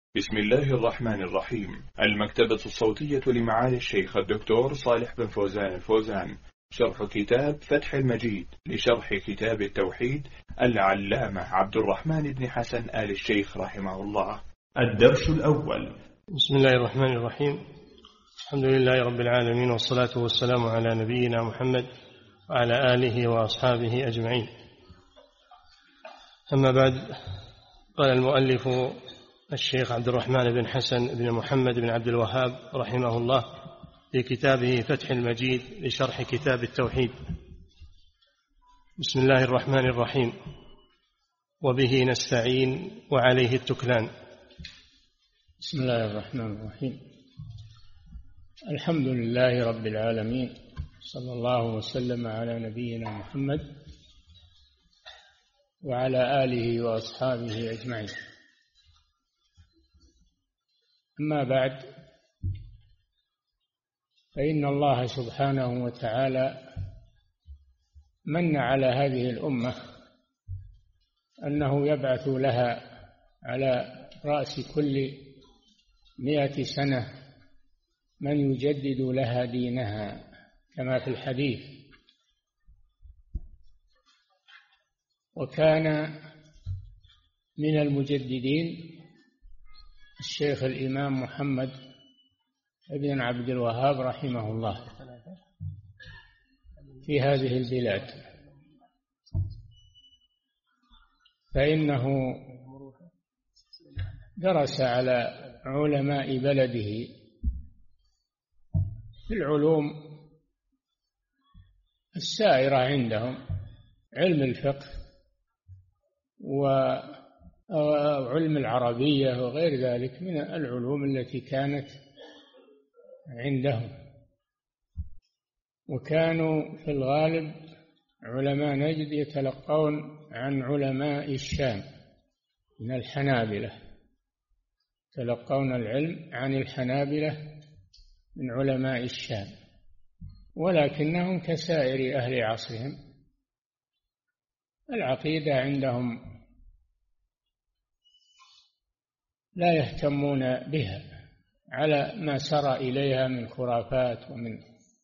بسم الله الرحمن الرحيم. المكتبة الصوتية لمعالي الشيخ الدكتور صالح بن فوزان الفوزان، شرح كتاب فتح المجيد لشرح كتاب التوحيد العلامة عبد الرحمن بن حسن آل الشيخ رحمه الله. الدرس الأول. بسم الله الرحمن الرحيم. الحمد لله رب العالمين، والصلاة والسلام على نبينا محمد وعلى آله وأصحابه أجمعين. أما بعد، قال المؤلف الشيخ عبد الرحمن بن حسن بن محمد بن عبد الوهاب رحمه الله في كتابه فتح المجيد لشرح كتاب التوحيد: بسم الله الرحمن الرحيم، وبه نستعين وعليه التكلان. بسم الله الرحمن الرحيم. الحمد لله رب العالمين، صلى الله وسلم على نبينا محمد وعلى آله وأصحابه أجمعين. أما بعد، فإن الله سبحانه وتعالى من على هذه الأمة أنه يبعث لها على رأس كل 100 سنة من يجدد لها دينها، كما في الحديث. وكان من المجددين الشيخ الإمام محمد بن عبد الوهاب رحمه الله في هذه البلاد، فإنه درس على علماء بلده في العلوم السائرة عندهم، علم الفقه وعلم العربية وغير ذلك من العلوم التي كانت عندهم. وكانوا في الغالب علماء نجد يتلقون عن علماء الشام من الحنابلة، يتلقون العلم عن الحنابلة من علماء الشام، ولكنهم كسائر أهل عصرهم العقيدة عندهم لا يهتمون بها على ما سرى إليها من خرافات ومن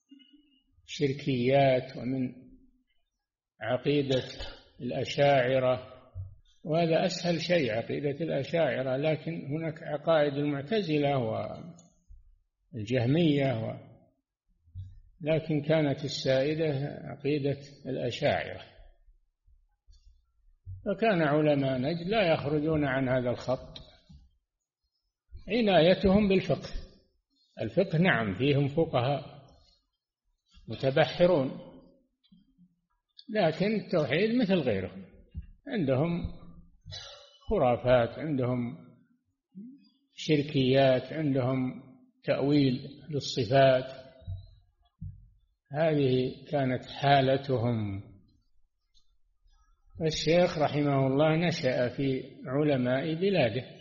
شركيات ومن عقيدة الأشاعرة، وهذا أسهل شيء عقيدة الأشاعرة. لكن هناك عقائد المعتزلة والجهمية لكن كانت السائدة عقيدة الأشاعرة. فكان علماء نجد لا يخرجون عن هذا الخط، عنايتهم بالفقه. الفقه نعم فيهم فقهاء متبحرون، لكن التوحيد مثل غيرهم، عندهم خرافات، عندهم شركيات، عندهم تأويل للصفات. هذه كانت حالتهم. الشيخ رحمه الله نشأ في علماء بلاده،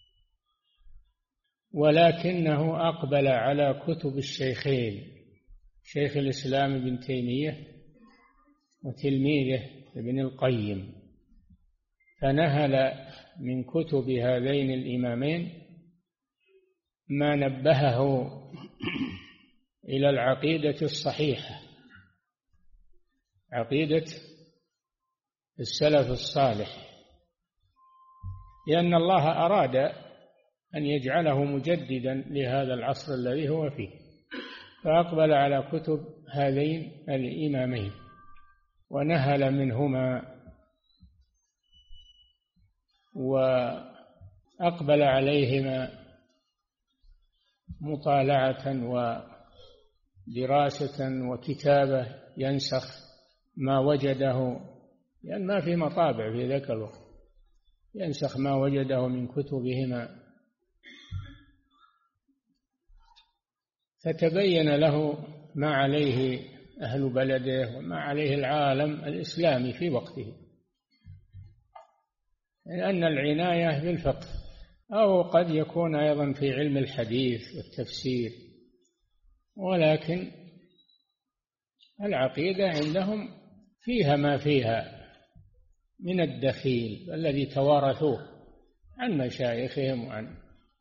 ولكنه أقبل على كتب الشيخين، شيخ الإسلام ابن تيمية وتلميذه ابن القيم، فنهل من كتب هذين الإمامين ما نبهه إلى العقيدة الصحيحة، عقيدة السلف الصالح، لأن الله أراد أن يجعله مجددا لهذا العصر الذي هو فيه، فأقبل على كتب هذين الإمامين ونهل منهما، وأقبل عليهما مطالعة ودراسة وكتابة، ينسخ ما وجده، لأن ما في مطابع في ذاك الوقت، ينسخ ما وجده من كتبهما، فتبين له ما عليه أهل بلده وما عليه العالم الإسلامي في وقته، لأن العناية بالفقه، أو قد يكون أيضا في علم الحديث والتفسير، ولكن العقيدة عندهم فيها ما فيها من الدخيل الذي توارثوه عن مشايخهم وعن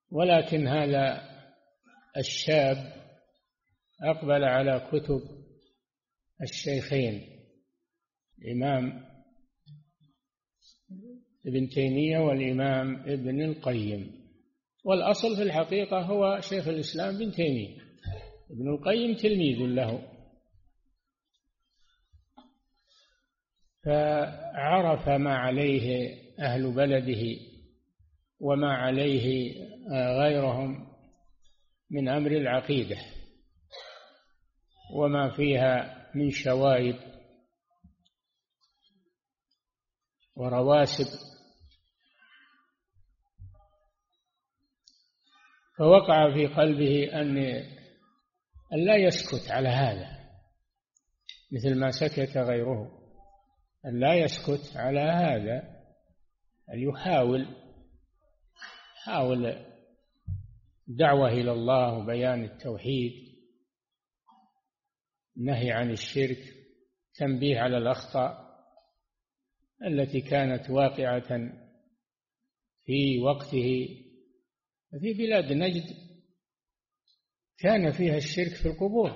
ولكن هذا الشاب أقبل على كتب الشيخين الإمام ابن تيمية والإمام ابن القيم، والأصل في الحقيقة هو شيخ الإسلام ابن تيمية، ابن القيم تلميذ له. فعرف ما عليه أهل بلده وما عليه غيرهم من أمر العقيدة وما فيها من شوائب ورواسب، فوقع في قلبه أن لا يسكت على هذا مثل ما سكت غيره، أن لا يسكت على هذا، أن يحاول دعوة إلى الله وبيان التوحيد، نهي عن الشرك، تنبيه على الأخطاء التي كانت واقعة في وقته. في بلاد نجد كان فيها الشرك في القبور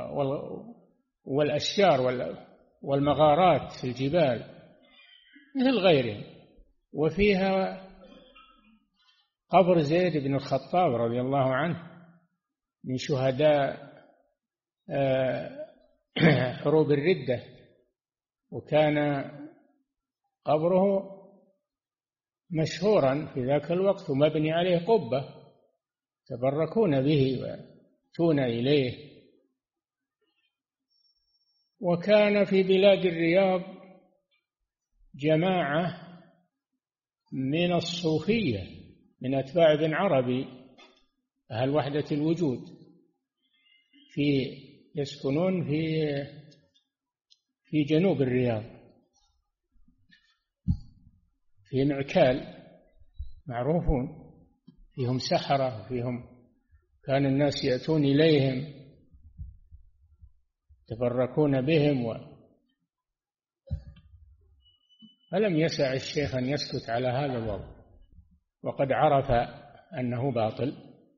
والأشجار والمغارات في الجبال مثل غيرهم، وفيها قبر زيد بن الخطاب رضي الله عنه من شهداء حروب الردة، وكان قبره مشهورا في ذاك الوقت ومبني عليه قبة يتبركون به ويأتون إليه. وكان في بلاد الرياض جماعة من الصوفية من أتباع ابن عربي أهل وحدة الوجود يسكنون في جنوب الرياض في معكال، معروفون فيهم سحرة، فيهم كان الناس يأتون إليهم يتبركون بهم فلم يسع الشيخ أن يسكت على هذا الوضع، وقد عرف أنه باطل،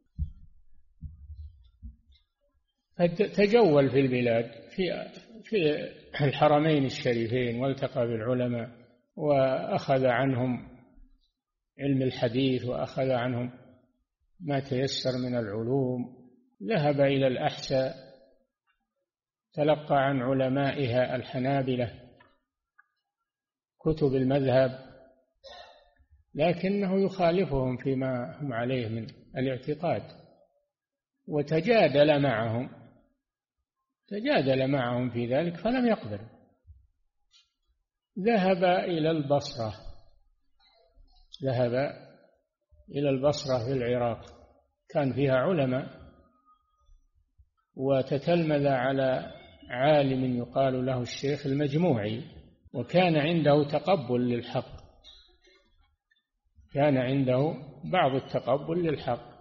فتجول في البلاد في الحرمين الشريفين والتقى بالعلماء وأخذ عنهم علم الحديث وأخذ عنهم ما تيسر من العلوم. ذهب إلى الأحساء تلقى عن علمائها الحنابلة كتب المذهب، لكنه يخالفهم فيما هم عليه من الاعتقاد، وتجادل معهم في ذلك فلم يقبل. ذهب إلى البصرة في العراق، كان فيها علماء، وتتلمذ على عالم يقال له الشيخ المجموعي، وكان عنده تقبل للحق، كان عنده بعض التقبل للحق،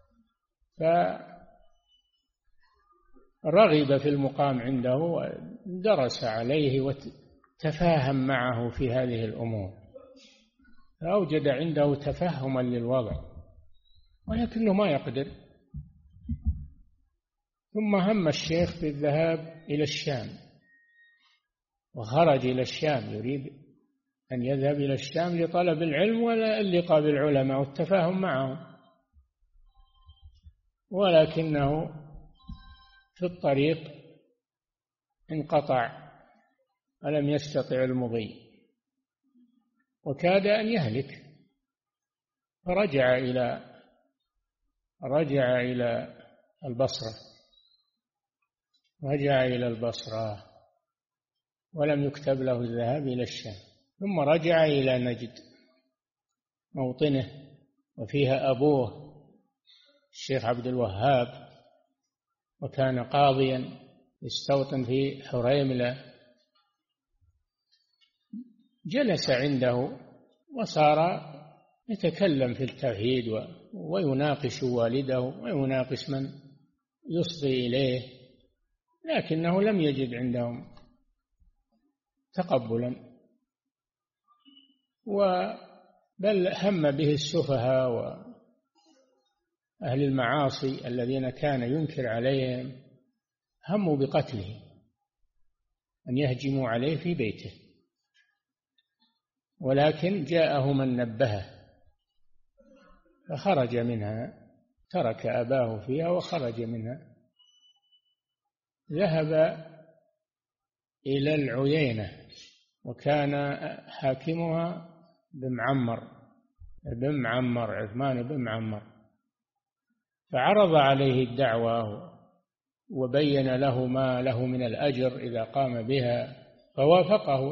فرغب في المقام عنده ودرس عليه وتفاهم معه في هذه الأمور، فأوجد عنده تفهما للوضع، ولكنه ما يقدر. ثم هم الشيخ بالذهاب إلى الشام، وخرج إلى الشام يريد أن يذهب إلى الشام لطلب العلم واللقاء بالعلماء والتفاهم معهم، ولكنه في الطريق انقطع ولم يستطع المضي وكاد أن يهلك، فرجع إلى البصرة ولم يكتب له الذهاب إلى الشام، ثم رجع إلى نجد موطنه، وفيها أبوه الشيخ عبد الوهاب، وكان قاضيا يستوطن في حريملة. جلس عنده وصار يتكلم في التوحيد ويناقش والده ويناقش من يصغي إليه، لكنه لم يجد عندهم تقبلا، بل هم به السفهاء أهل المعاصي الذين كان ينكر عليهم هموا بقتله، أن يهجموا عليه في بيته، ولكن جاءه من نبهه فخرج منها، ترك أباه فيها وخرج منها. ذهب إلى العيينة، وكان حاكمها بن معمر، عثمان بن معمر، فعرض عليه الدعوة وبين له ما له من الأجر إذا قام بها، فوافقه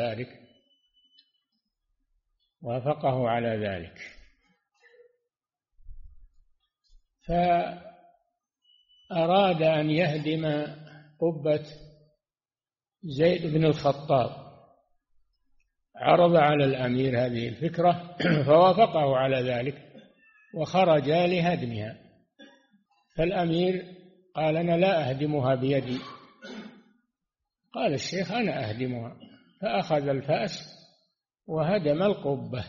على ذلك. فأراد أن يهدم قبة زيد بن الخطاب، عرض على الأمير هذه الفكرة فوافقه على ذلك وخرج لهدمها. فالأمير قال: أنا لا أهدمها بيدي. قال الشيخ: أنا أهدمها. فأخذ الفأس وهدم القبة،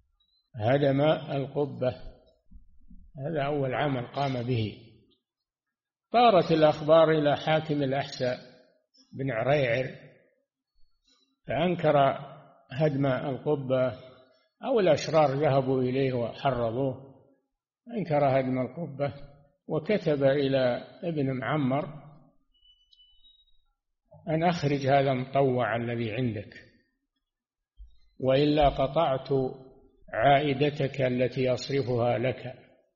هذا أول عمل قام به. طارت الأخبار إلى حاكم الأحساء بن عريعر، فأنكر هدم القبة، أو الأشرار ذهبوا إليه وحرضوه، أنكر هدم القبة، وكتب إلى ابن معمر أن أخرج هذا المطوع الذي عندك، وإلا قطعت عائدتك التي أصرفها لك.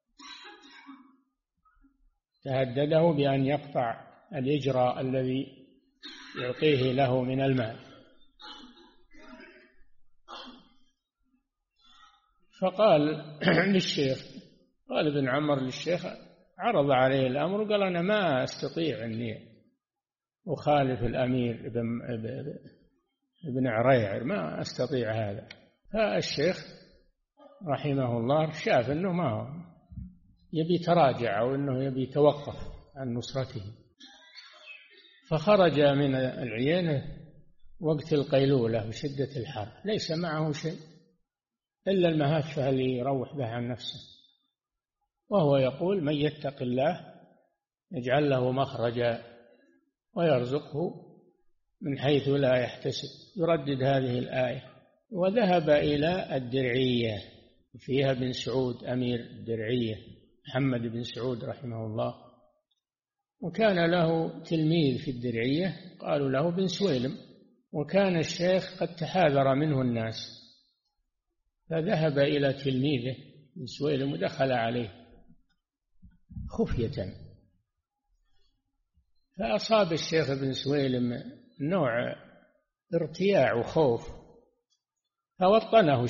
تهدده بأن يقطع الإجراء الذي يعطيه له من المال. فقال للشيخ، قال ابن عمر للشيخ، عرض عليه الأمر وقال: أنا ما أستطيع أني أخالف الأمير ابن عريعر، ما أستطيع هذا. فالشيخ رحمه الله شاف أنه ما يبي تراجع أو أنه يبي توقف عن نصرته، فخرج من العيينة وقت القيلولة بشدة الحر، ليس معه شيء إلا المهفة اللي يروح بها عن نفسه، وهو يقول: من يتق الله يجعل له مخرجا ويرزقه من حيث لا يحتسب، يردد هذه الآية. وذهب إلى الدرعية، فيها بن سعود أمير الدرعية، محمد بن سعود رحمه الله، وكان له تلميذ في الدرعية قالوا له بن سويلم، وكان الشيخ قد تحاذر منه الناس، فذهب إلى تلميذه بن سويلم ودخل عليه خفية، فأصاب الشيخ بن سويلم نوع ارتياع وخوف، فوطنه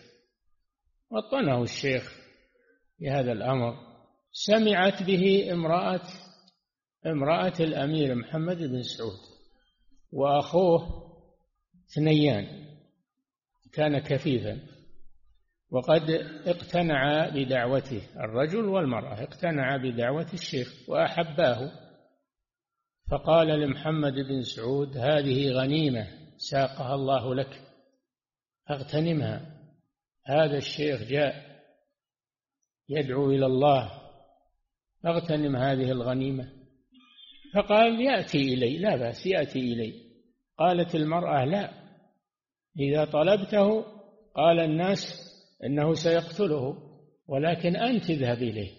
الشيخ بهذا الأمر. سمعت به امرأة الأمير محمد بن سعود وأخوه ثنيان، كان كفيفا، وقد اقتنع بدعوته، الرجل والمرأة اقتنع بدعوة الشيخ وأحباه. فقال لمحمد بن سعود: هذه غنيمة ساقها الله لك فاغتنمها، هذا الشيخ جاء يدعو إلى الله، فاغتنم هذه الغنيمة. فقال: يأتي إلي، لا بأس يأتي إلي. قالت المرأة: لا، إذا طلبته قال الناس إنه سيقتله، ولكن أنت اذهب إليه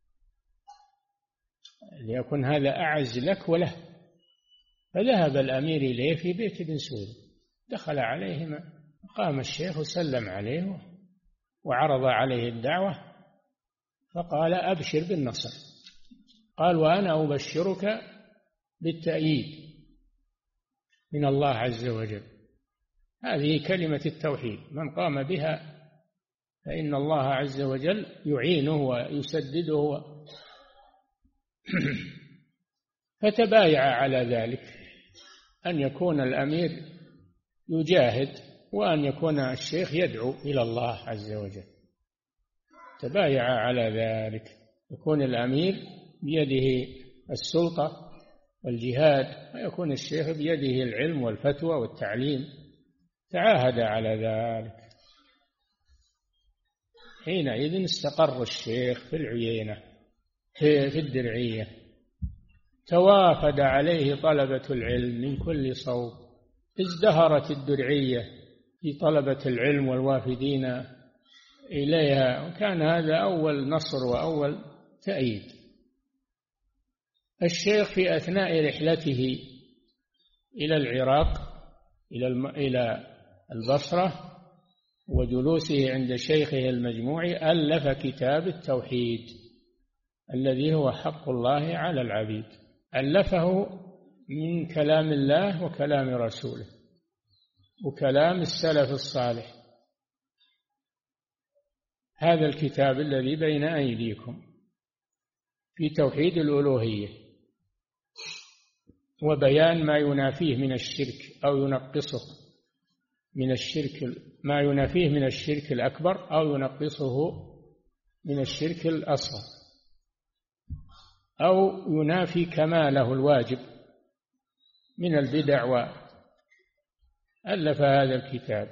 ليكن هذا أعز لك وله. فذهب الأمير إليه في بيت بن سويد، دخل عليهما، قام الشيخ وسلم عليه وعرض عليه الدعوة، فقال: أبشر بالنصر. قال: وأنا أبشرك بالتأييد من الله عز وجل. هذه كلمة التوحيد، من قام بها فإن الله عز وجل يعينه ويسدده. فتبايع على ذلك، أن يكون الأمير يجاهد وأن يكون الشيخ يدعو إلى الله عز وجل. تبايع على ذلك، يكون الأمير بيده السلطة والجهاد، ويكون الشيخ بيده العلم والفتوى والتعليم. تعاهد على ذلك. حينئذ استقر الشيخ في العيينة. في الدرعية. توافد عليه طلبة العلم من كل صوب، ازدهرت الدرعية في طلبة العلم والوافدين إليها، وكان هذا أول نصر وأول تأييد. الشيخ في أثناء رحلته إلى العراق إلى البصرة وجلوسه عند شيخه المجموعي ألف كتاب التوحيد الذي هو حق الله على العبيد، ألفه من كلام الله وكلام رسوله وكلام السلف الصالح. هذا الكتاب الذي بين أيديكم في توحيد الألوهية وبيان ما ينافيه من الشرك أو ينقصه من الشرك، ما ينافيه من الشرك الأكبر أو ينقصه من الشرك الأصغر، أو ينافي كماله الواجب من البدع. وألف هذا الكتاب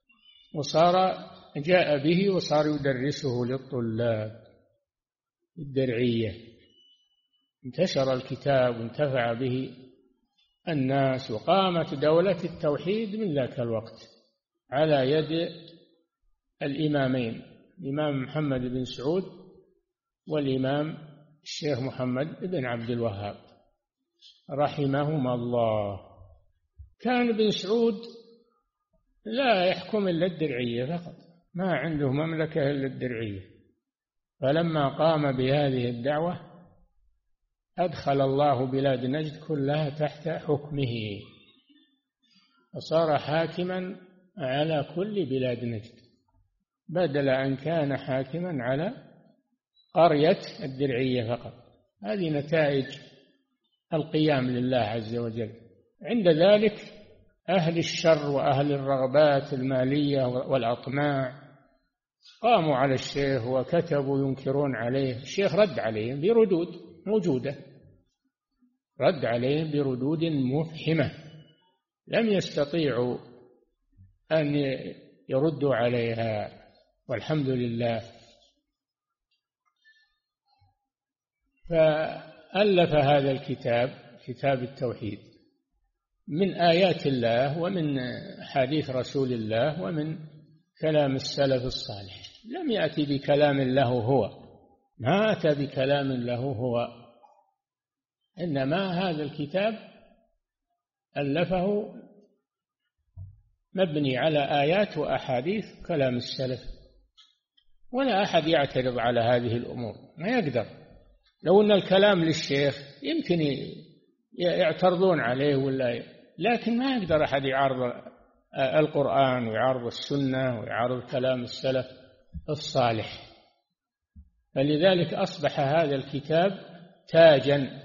جاء به وصار يدرسه للطلاب الدرعية. انتشر الكتاب وانتفع به الناس، وقامت دولة التوحيد من ذاك الوقت على يد الإمامين، الإمام محمد بن سعود والإمام الشيخ محمد بن عبد الوهاب رحمهما الله. كان ابن سعود لا يحكم إلا الدرعية فقط، ما عنده مملكة إلا الدرعية، فلما قام بهذه الدعوة أدخل الله بلاد نجد كلها تحت حكمه، فصار حاكما على كل بلاد نجد، بدل أن كان حاكما على قرية الدرعية فقط. هذه نتائج القيام لله عز وجل. عند ذلك أهل الشر وأهل الرغبات المالية والأطماع قاموا على الشيخ وكتبوا ينكرون عليه. الشيخ رد عليهم بردود موجودة، رد عليهم بردود مفحمة لم يستطيعوا أن يردوا عليها، والحمد لله. فألف هذا الكتاب، كتاب التوحيد، من آيات الله ومن حديث رسول الله ومن كلام السلف الصالح. لم يأتي بكلام له هو، ما أتى بكلام له هو، إنما هذا الكتاب ألفه مبني على آيات وأحاديث كلام السلف، ولا أحد يعترض على هذه الأمور، ما يقدر. لو أن الكلام للشيخ يمكن يعترضون عليه لكن ما يقدر أحد يعارض القرآن ويعارض السنة ويعارض كلام السلف الصالح. فلذلك أصبح هذا الكتاب تاجا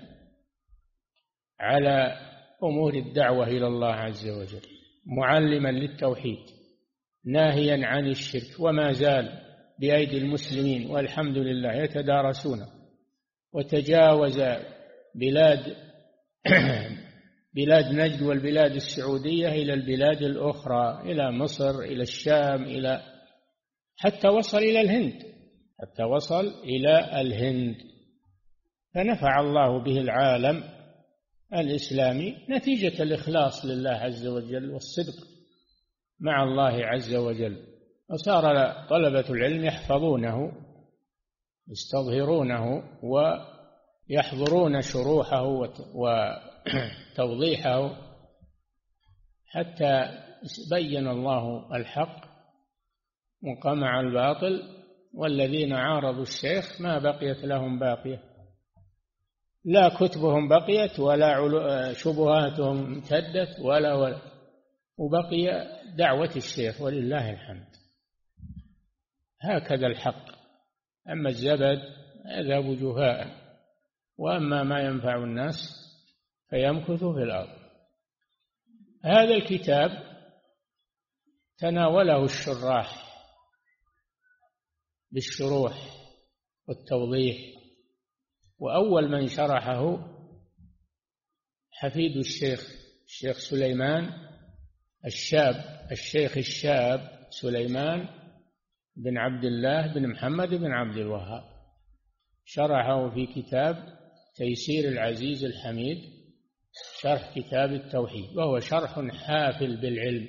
على أمور الدعوة إلى الله عز وجل، معلما للتوحيد ناهيا عن الشرك، وما زال بأيدي المسلمين والحمد لله يتدارسونه، وتجاوز بلاد نجد والبلاد السعودية إلى البلاد الأخرى، إلى مصر، إلى الشام، حتى وصل إلى الهند، فنفع الله به العالم الإسلامي نتيجة الإخلاص لله عز وجل والصدق مع الله عز وجل. وصار طلبة العلم يحفظونه، يستظهرونه، ويحضرون شروحه وتوضيحه، حتى بين الله الحق وقمع الباطل، والذين عارضوا الشيخ ما بقيت لهم باقية، لا كتبهم بقيت ولا شبهاتهم امتدت وبقي دعوة الشيخ، ولله الحمد. هكذا الحق، أما الزبد يذهب جفاء، وأما ما ينفع الناس فيمكث في الأرض. هذا الكتاب تناوله الشراح بالشروح والتوضيح، وأول من شرحه حفيد الشيخ سليمان الشيخ الشاب سليمان بن عبد الله بن محمد بن عبد الوهاب، شرحه في كتاب تيسير العزيز الحميد شرح كتاب التوحيد، وهو شرح حافل بالعلم،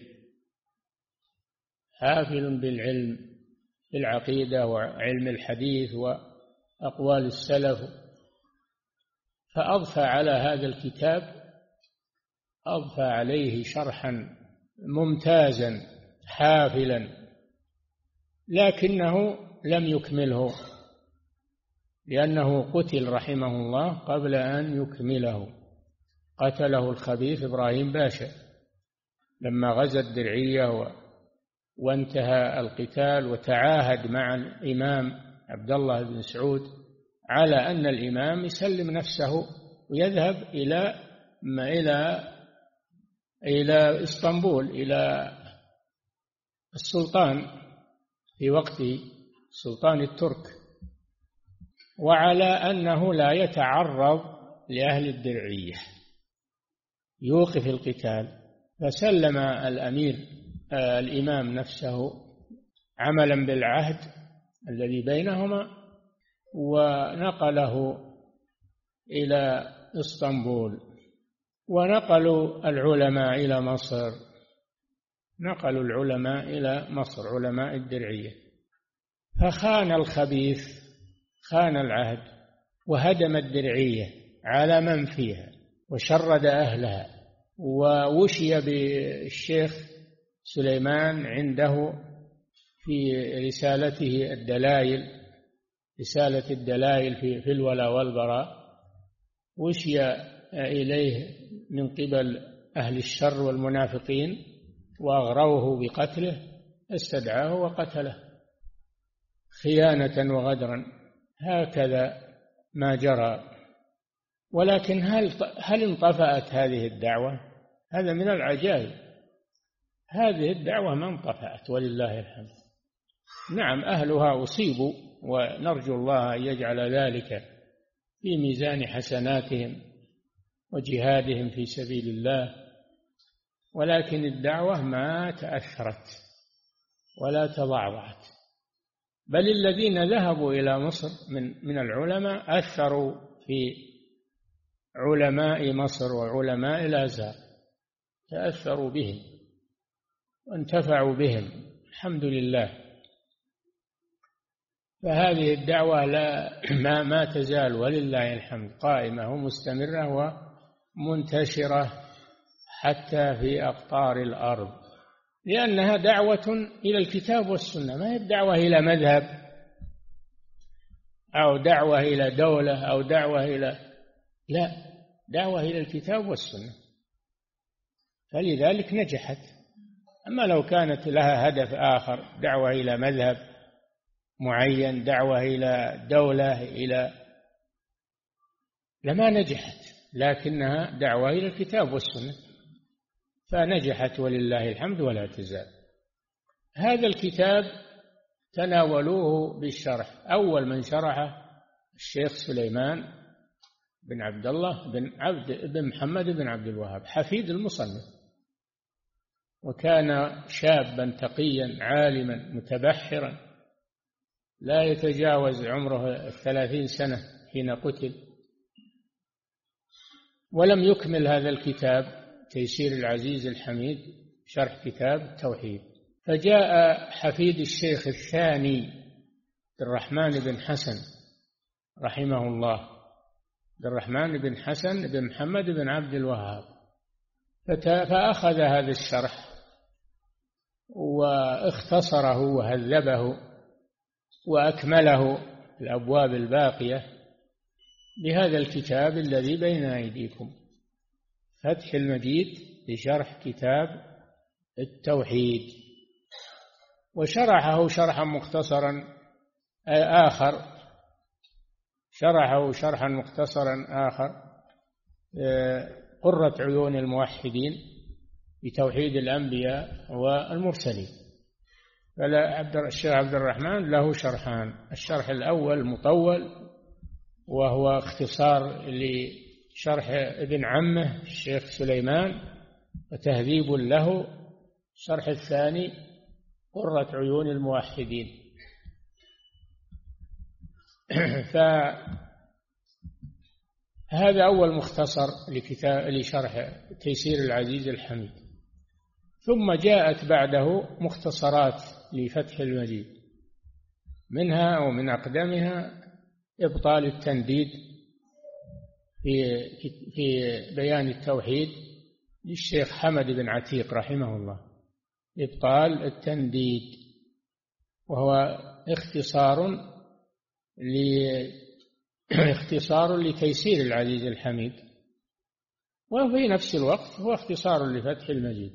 حافل بالعلم في العقيدة وعلم الحديث وأقوال السلف. فأضفى على هذا الكتاب، أضفى عليه شرحا ممتازا حافلا، لكنه لم يكمله لأنه قتل رحمه الله قبل أن يكمله. قتله الخبيث إبراهيم باشا لما غزا الدرعية وانتهى القتال، وتعاهد مع الإمام عبد الله بن سعود على أن الإمام يسلم نفسه ويذهب إلى إسطنبول، إلى السلطان في وقته سلطان الترك، وعلى أنه لا يتعرض لأهل الدرعية، يوقف القتال. فسلم الإمام نفسه عملا بالعهد الذي بينهما، ونقله إلى إسطنبول. ونقلوا العلماء إلى مصر، نقلوا العلماء إلى مصر، علماء الدرعية. فخان الخبيث، خان العهد، وهدم الدرعية على من فيها وشرد أهلها، ووشي بالشيخ سليمان عنده في رسالته الدلائل، رسالة الدلائل في الولاء والبراء، وشي إليه من قبل أهل الشر والمنافقين وأغروه بقتله، استدعاه وقتله خيانة وغدرا. هكذا ما جرى. ولكن هل انطفأت هذه الدعوة؟ هذا من العجائب، هذه الدعوة ما انطفأت ولله الحمد. نعم أهلها أصيبوا، ونرجو الله أن يجعل ذلك في ميزان حسناتهم وجهادهم في سبيل الله، ولكن الدعوة ما تأثرت ولا تضعضعت. بل الذين ذهبوا إلى مصر من العلماء أثروا في علماء مصر وعلماء الأزهر، تأثروا بهم وانتفعوا بهم الحمد لله. فهذه الدعوة ما تزال ولله الحمد قائمة ومستمرة ومنتشرة حتى في أقطار الأرض، لأنها دعوة إلى الكتاب والسنة، ما هي دعوة إلى مذهب أو دعوة إلى دولة أو دعوة لا، دعوة إلى الكتاب والسنة. فلذلك نجحت. أما لو كانت لها هدف آخر، دعوة إلى مذهب معين، دعوة إلى دولة لما نجحت، لكنها دعوة إلى الكتاب والسنة فنجحت ولله الحمد ولا تزال. هذا الكتاب تناولوه بالشرح. أول من شرحه الشيخ سليمان بن عبد الله بن محمد بن عبد الوهاب حفيد المصنف، وكان شابا تقيا عالما متبحرا لا يتجاوز عمره 30 سنة حين قتل، ولم يكمل هذا الكتاب تيسير العزيز الحميد شرح كتاب التوحيد. فجاء حفيد الشيخ الثاني عبد الرحمن بن حسن رحمه الله، عبد الرحمن بن حسن بن محمد بن عبد الوهاب، فأخذ هذا الشرح واختصره وهذبه وأكمله الأبواب الباقية بهذا الكتاب الذي بين أيديكم، فتح المجيد لشرح كتاب التوحيد. وشرحه شرحا مختصرا آخر، شرحه شرحا مختصرا آخر قرة عيون الموحدين بتوحيد الأنبياء والمرسلين. الشيخ عبد الرحمن له شرحان، الشرح الأول مطول وهو اختصار لشرح ابن عمه الشيخ سليمان وتهذيب له، الشرح الثاني قرة عيون الموحدين. فهذا أول مختصر لشرح تيسير العزيز الحميد. ثم جاءت بعده مختصرات لفتح المجيد، منها ومن أقدمها إبطال التنديد في بيان التوحيد للشيخ حمد بن عتيق رحمه الله. إبطال التنديد، وهو اختصار لتيسير العزيز الحميد، وفي نفس الوقت هو اختصار لفتح المجيد.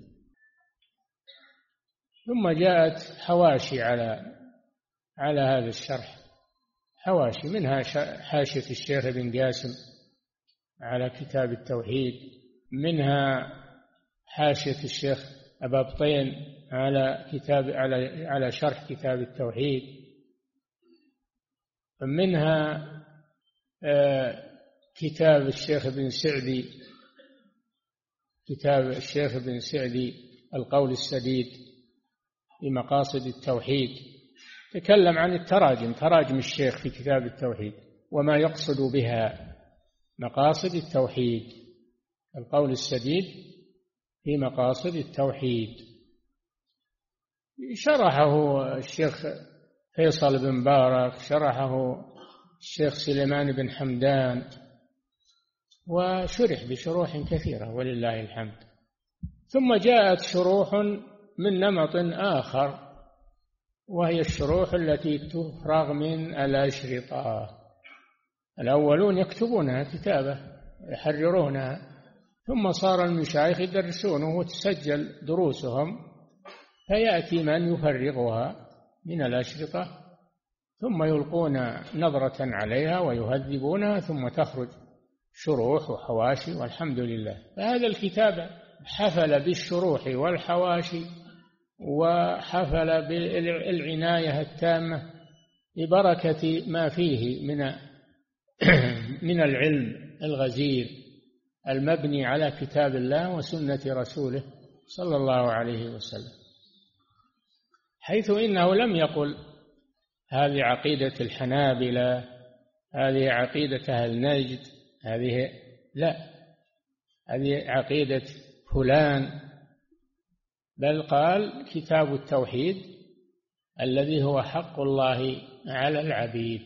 ثم جاءت حواشي على هذا الشرح، حواشي، منها حاشية الشيخ ابن قاسم على كتاب التوحيد، منها حاشية الشيخ أبا بطين على شرح كتاب التوحيد، منها كتاب الشيخ ابن سعدي القول السديد في مقاصد التوحيد، تكلم عن تراجم الشيخ في كتاب التوحيد وما يقصد بها، مقاصد التوحيد، القول السديد في مقاصد التوحيد. شرحه الشيخ فيصل بن مبارك، شرحه الشيخ سليمان بن حمدان، وشرح بشروح كثيرة ولله الحمد. ثم جاءت شروح من نمط آخر، وهي الشروح التي تفرغ من الأشرطة. الأولون يكتبونها كتابة يحررونها، ثم صار المشايخ يدرسونه وتسجل دروسهم، فيأتي من يفرغها من الأشرطة ثم يلقون نظرة عليها ويهذبونها، ثم تخرج شروح وحواشي، والحمد لله. فهذا الكتاب حفل بالشروح والحواشي، وحفل بالعناية التامة ببركة ما فيه من العلم الغزير المبني على كتاب الله وسنة رسوله صلى الله عليه وسلم، حيث إنه لم يقل هذه عقيدة الحنابلة، هذه عقيدة أهل نجد، لا، هذه عقيدة فلان، بل قال كتاب التوحيد الذي هو حق الله على العبيد.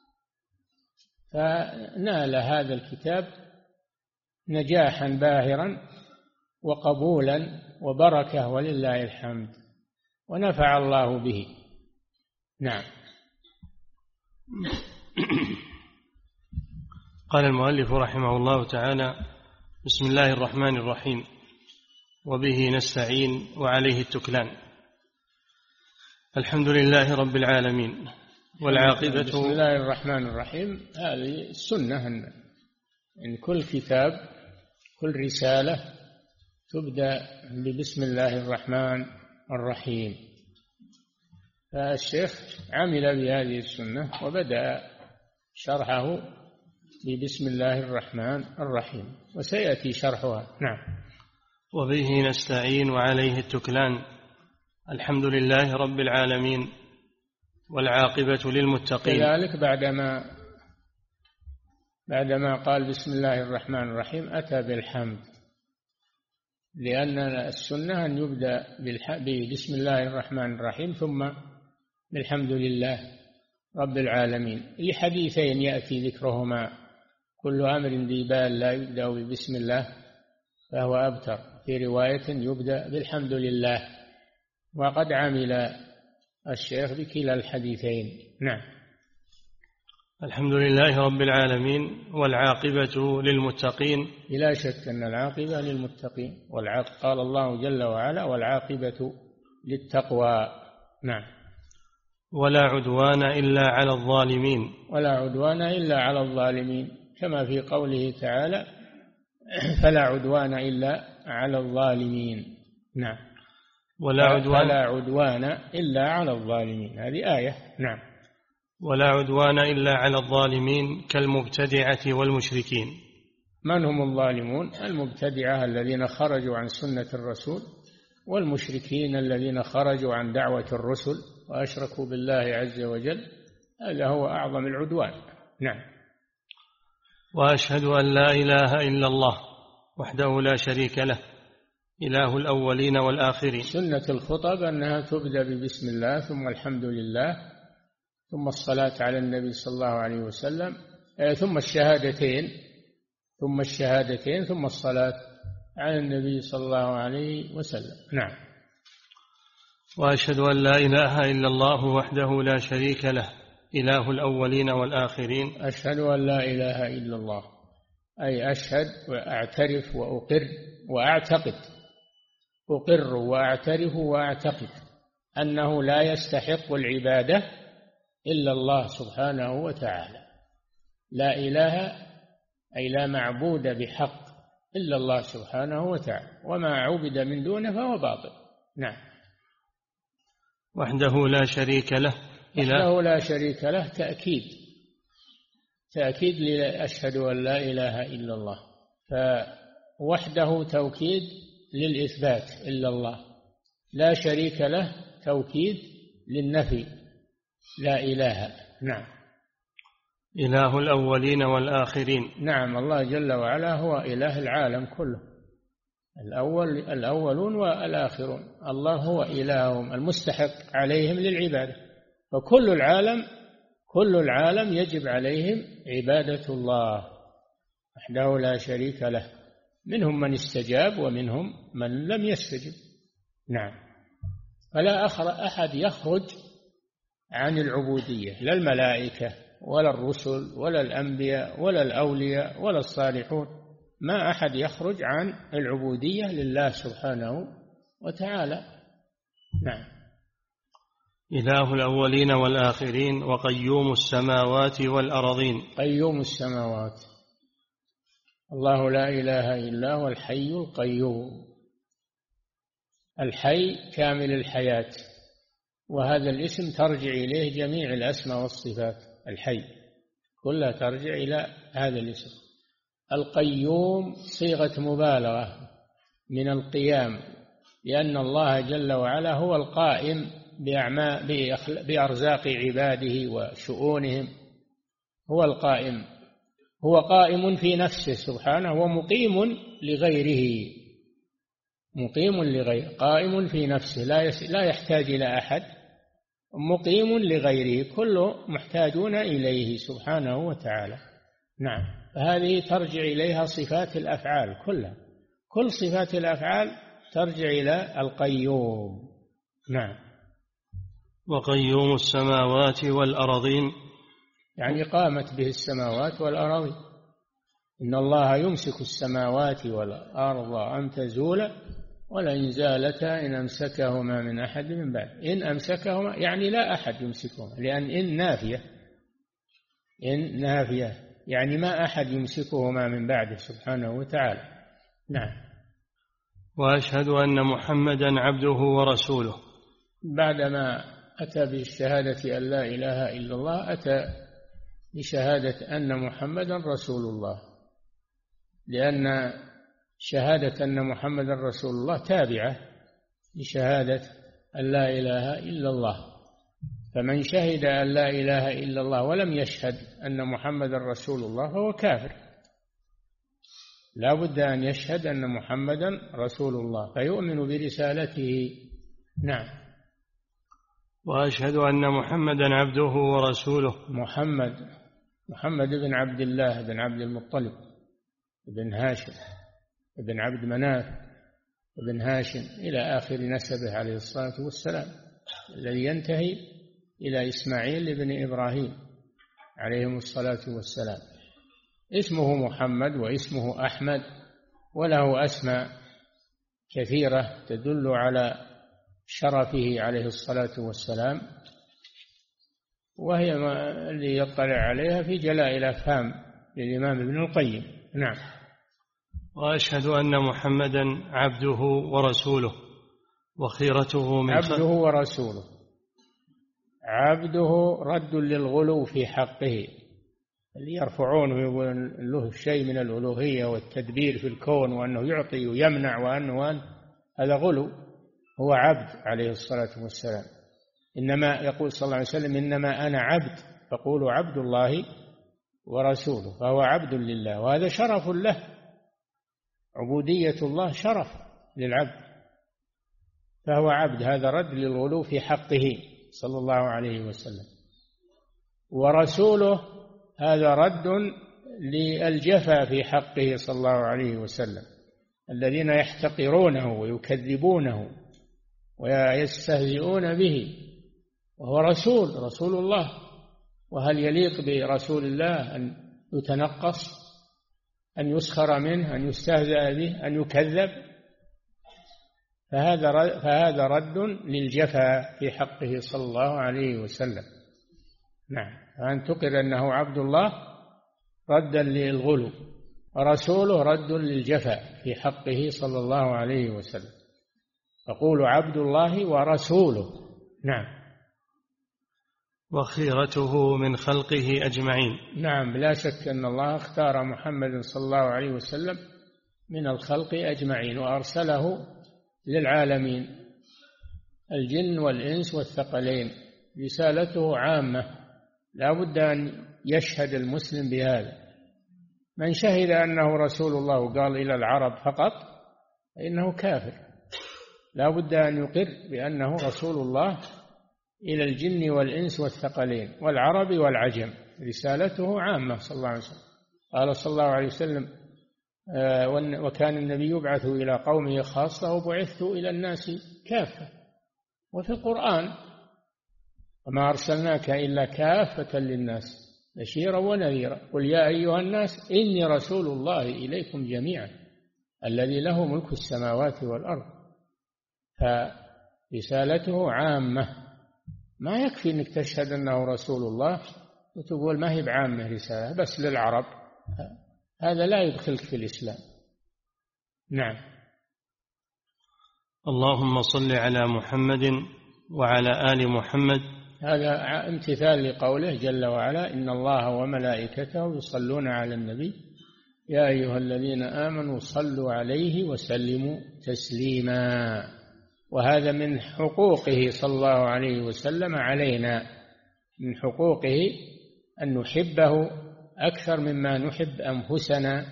فنال هذا الكتاب نجاحا باهرا وقبولا وبركة ولله الحمد، ونفع الله به. نعم. قال المؤلف رحمه الله تعالى: بسم الله الرحمن الرحيم، وبه نستعين وعليه التكلان. الحمد لله رب العالمين، والعاقبة. بسم الله الرحمن الرحيم، هذه السنة إن كل كتاب، كل رسالة تبدأ ببسم الله الرحمن الرحيم. فالشيخ عمل بهذه السنة وبدأ شرحه ببسم الله الرحمن الرحيم، وسيأتي شرحها. نعم. وبه نستعين وعليه التكلان. الحمد لله رب العالمين، والعاقبة للمتقين. كذلك بعدما قال بسم الله الرحمن الرحيم أتى بالحمد، لأن السنة أن يبدأ بسم الله الرحمن الرحيم ثم بالحمد لله رب العالمين، لحديثين يأتي ذكرهما: كل أمر ذي بال لا يبدأ ببسم الله فهو أبتر، في رواية يبدأ بالحمد لله. وقد عمل الشيخ بكلا الحديثين. نعم. الحمد لله رب العالمين، والعاقبة للمتقين. لا شك أن العاقبة للمتقين، قال الله جل وعلا: والعاقبة للتقوى. نعم. ولا عدوان إلا على الظالمين. ولا عدوان إلا على الظالمين، كما في قوله تعالى: فلا عدوان إلا على الظالمين. نعم. فلا عدوان إلا على الظالمين، هذه آية. نعم. ولا عدوان إلا على الظالمين كالمبتدعة والمشركين. من هم الظالمون؟ المبتدعة الذين خرجوا عن سنة الرسول، والمشركين الذين خرجوا عن دعوة الرسل وأشركوا بالله عز وجل. هذا هو أعظم العدوان. نعم. وأشهد أن لا إله إلا الله وحده لا شريك له إله الأولين والآخرين. سنة الخطب أنها تبدأ ببسم الله ثم الحمد لله ثم الصلاة على النبي صلى الله عليه وسلم ثم الشهادتين ثم الصلاة على النبي صلى الله عليه وسلم. نعم. وأشهد أن لا إله إلا الله وحده لا شريك له إله الأولين والآخرين. أشهد أن لا إله إلا الله أي أشهد وأعترف وأقر وأعتقد. أقر وأعترف وأعتقد أنه لا يستحق العبادة إلا الله سبحانه وتعالى. لا إله أي لا معبود بحق إلا الله سبحانه وتعالى، وما عبد من دونه فهو باطل. نعم. وحده لا شريك له. وحده لا شريك له تأكيد لأشهد أن لا إله إلا الله، فوحده توكيد للإثبات إلا الله، لا شريك له توكيد للنفي لا إله. نعم. إله الأولين والآخرين. نعم، الله جل وعلا هو إله العالم كله، الأولون والآخرون، الله هو إلههم المستحق عليهم للعبادة، فكل العالم يجب عليهم عبادة الله وحده لا شريك له، منهم من استجاب ومنهم من لم يستجب. نعم. فلا أحد يخرج عن العبودية، لا الملائكة ولا الرسل ولا الأنبياء ولا الأولياء ولا الصالحون، ما أحد يخرج عن العبودية لله سبحانه وتعالى. نعم. إله الأولين والآخرين وقيوم السماوات والأرضين. قيوم السماوات، الله لا إله إلا هو الحي القيوم، الحي كامل الحياة، وهذا الاسم ترجع إليه جميع الأسماء والصفات، الحي كلها ترجع إلى هذا الاسم. القيوم صيغة مبالغة من القيام، لأن الله جل وعلا هو القائم بأرزاق عباده وشؤونهم، هو القائم، هو قائم في نفسه سبحانه ومقيم لغيره، قائم في نفسه لا يحتاج إلى أحد، مقيم لغيره، كله محتاجون إليه سبحانه وتعالى. نعم. فهذه ترجع إليها صفات الأفعال كلها، كل صفات الأفعال ترجع إلى القيوم. نعم. وقيوم السماوات والأرضين، يعني قامت به السماوات والأرضين، إن الله يمسك السماوات والأرض أن تزولا ولئن زالتا إن أمسكهما من أحد من بعد. إن أمسكهما يعني لا أحد يمسكهما، لأن إن نافية يعني ما أحد يمسكهما من بعده سبحانه وتعالى. نعم. وأشهد أن محمدا عبده ورسوله. بعدما أتى بالشهادة أن لا إله إلا الله أتى بشهادة أن محمدا رسول الله، لأن شهادة أن محمدا رسول الله تابعة لشهادة أن لا إله إلا الله، فمن شهد أن لا إله إلا الله ولم يشهد أن محمدا رسول الله فهو كافر، لا بد أن يشهد أن محمدا رسول الله فيؤمن برسالته. نعم. وأشهد أن محمدا عبده ورسوله. محمد بن عبد الله بن عبد المطلب بن هاشم بن عبد مناف بن هاشم إلى آخر نسبه عليه الصلاة والسلام، الذي ينتهي إلى إسماعيل بن إبراهيم عليهم الصلاة والسلام. اسمه محمد واسمه أحمد، وله أسماء كثيرة تدل على شرفه عليه الصلاة والسلام، وهي اللي يطلع عليها في جلاء الأفهام للإمام ابن القيم. نعم. وأشهد أن محمدا عبده ورسوله وخيرته من عبده ورسوله، عبده رد للغلو في حقه، اللي يرفعونه ويقول له شيء من الألوهية والتدبير في الكون وأنه يعطي ويمنع وأنه هذا غلو، هو عبد عليه الصلاة والسلام. إنما يقول صلى الله عليه وسلم إنما أنا عبد فقولوا عبد الله ورسوله، فهو عبد لله، وهذا شرف له. عبودية الله شرف للعبد، فهو عبد. هذا رد للغلو في حقه صلى الله عليه وسلم. ورسوله هذا رد للجفا في حقه صلى الله عليه وسلم، الذين يحتقرونه ويكذبونه ويستهزئون به، وهو رسول الله. وهل يليق برسول الله أن يتنقص، أن يسخر منه، أن يستهزأ به، أن يكذب؟ فهذا رد للجفا في حقه صلى الله عليه وسلم. نعم، فأن تقر أنه عبد الله ردا للغلو، ورسوله رد للجفا في حقه صلى الله عليه وسلم. فقولوا عبد الله ورسوله. نعم. وخيرته من خلقه أجمعين. نعم، لا شك أن الله اختار محمد صلى الله عليه وسلم من الخلق أجمعين، وأرسله للعالمين، الجن والإنس والثقلين. رسالته عامة، لا بد أن يشهد المسلم بهذا. من شهد أنه رسول الله وقال إلى العرب فقط فإنه كافر. لا بد أن يقر بأنه رسول الله إلى الجن والإنس والثقلين والعرب والعجم. رسالته عامة صلى الله عليه وسلم. قال صلى الله عليه وسلم: وكان النبي يبعث إلى قومه خاصة وبعثت إلى الناس كافة. وفي القرآن: وما أرسلناك إلا كافة للناس بشيرا ونذيرا قل يا أيها الناس إني رسول الله إليكم جميعا الذي له ملك السماوات والأرض. فرسالته عامة، ما يكفي أنك تشهد أنه رسول الله وتقول ما هي بعامة رسالة بس للعرب، هذا لا يدخلك في الإسلام. نعم. اللهم صل على محمد وعلى آل محمد. هذا امتثال لقوله جل وعلا: إن الله وملائكته يصلون على النبي يا أيها الذين آمنوا صلوا عليه وسلموا تسليما. وهذا من حقوقه صلى الله عليه وسلم علينا، من حقوقه أن نحبه أكثر مما نحب أنفسنا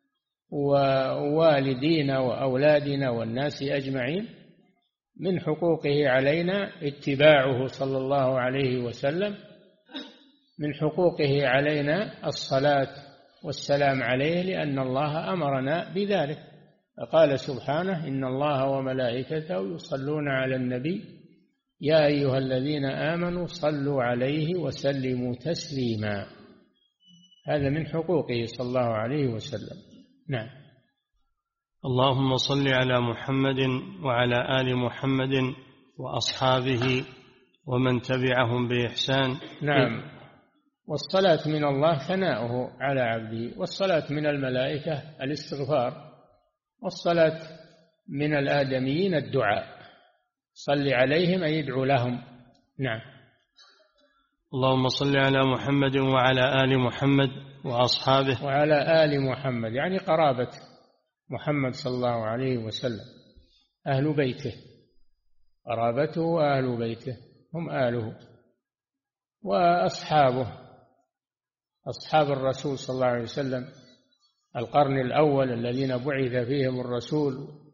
ووالدينا وأولادنا والناس أجمعين. من حقوقه علينا اتباعه صلى الله عليه وسلم. من حقوقه علينا الصلاة والسلام عليه، لأن الله أمرنا بذلك. فقال سبحانه: إن الله وملائكته يصلون على النبي يا أيها الذين آمنوا صلوا عليه وسلموا تسليما. هذا من حقوقه صلى الله عليه وسلم. نعم. اللهم صل على محمد وعلى آل محمد وأصحابه ومن تبعهم بإحسان. نعم. والصلاة من الله ثناؤه على عبده، والصلاة من الملائكة الاستغفار، والصلاة من الآدميين الدعاء. صل عليهم أي يدعو لهم. نعم. اللهم صل على محمد وعلى آل محمد وأصحابه. وعلى آل محمد يعني قرابة محمد صلى الله عليه وسلم، أهل بيته، قرابته وأهل بيته هم آله. وأصحابه، أصحاب الرسول صلى الله عليه وسلم، القرن الأول الذين بعث فيهم الرسول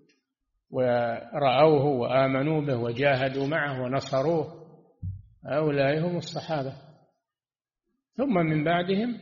ورأوه وآمنوا به وجاهدوا معه ونصروه، هؤلاء هم الصحابة. ثم من بعدهم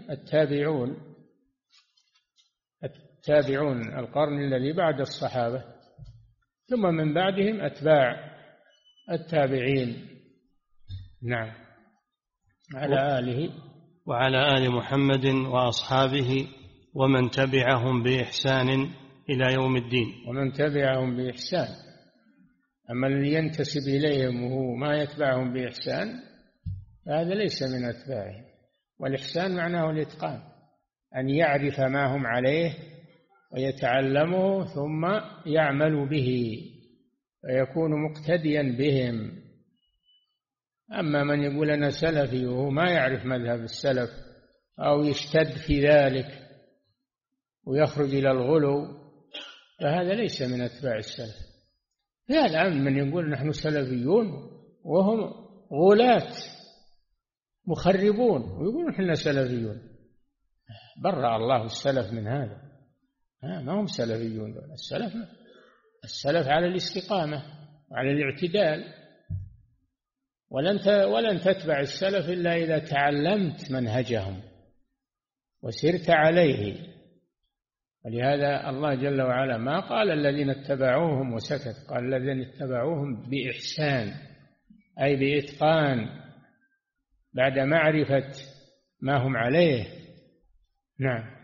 التابعون القرن الذي بعد الصحابة، ثم من بعدهم أتباع التابعين. نعم. على آله وعلى آل محمد وأصحابه ومن تبعهم بإحسان إلى يوم الدين. ومن تبعهم بإحسان. أما الذي ينتسب إليهم وهو ما يتبعهم بإحسان هذا ليس من أتباعهم. والإحسان معناه الإتقان، أن يعرف ما هم عليه ويتعلمه ثم يعمل به ويكون مقتديا بهم. أما من يقول أنا سلفي وهو ما يعرف مذهب السلف أو يشتد في ذلك ويخرج إلى الغلو فهذا ليس من أتباع السلف. في الآن من يقول نحن سلفيون وهم غلاة مخربون ويقولون إحنا سلفيون. برأ الله السلف من هذا. ما هم سلفيون. السلف على الاستقامة وعلى الاعتدال، ولن تتبع السلف إلا إذا تعلمت منهجهم وسرت عليه. ولهذا الله جل وعلا ما قال الذين اتبعوهم وسكت، قال الذين اتبعوهم بإحسان، أي بإتقان بعد معرفة ما هم عليه. نعم.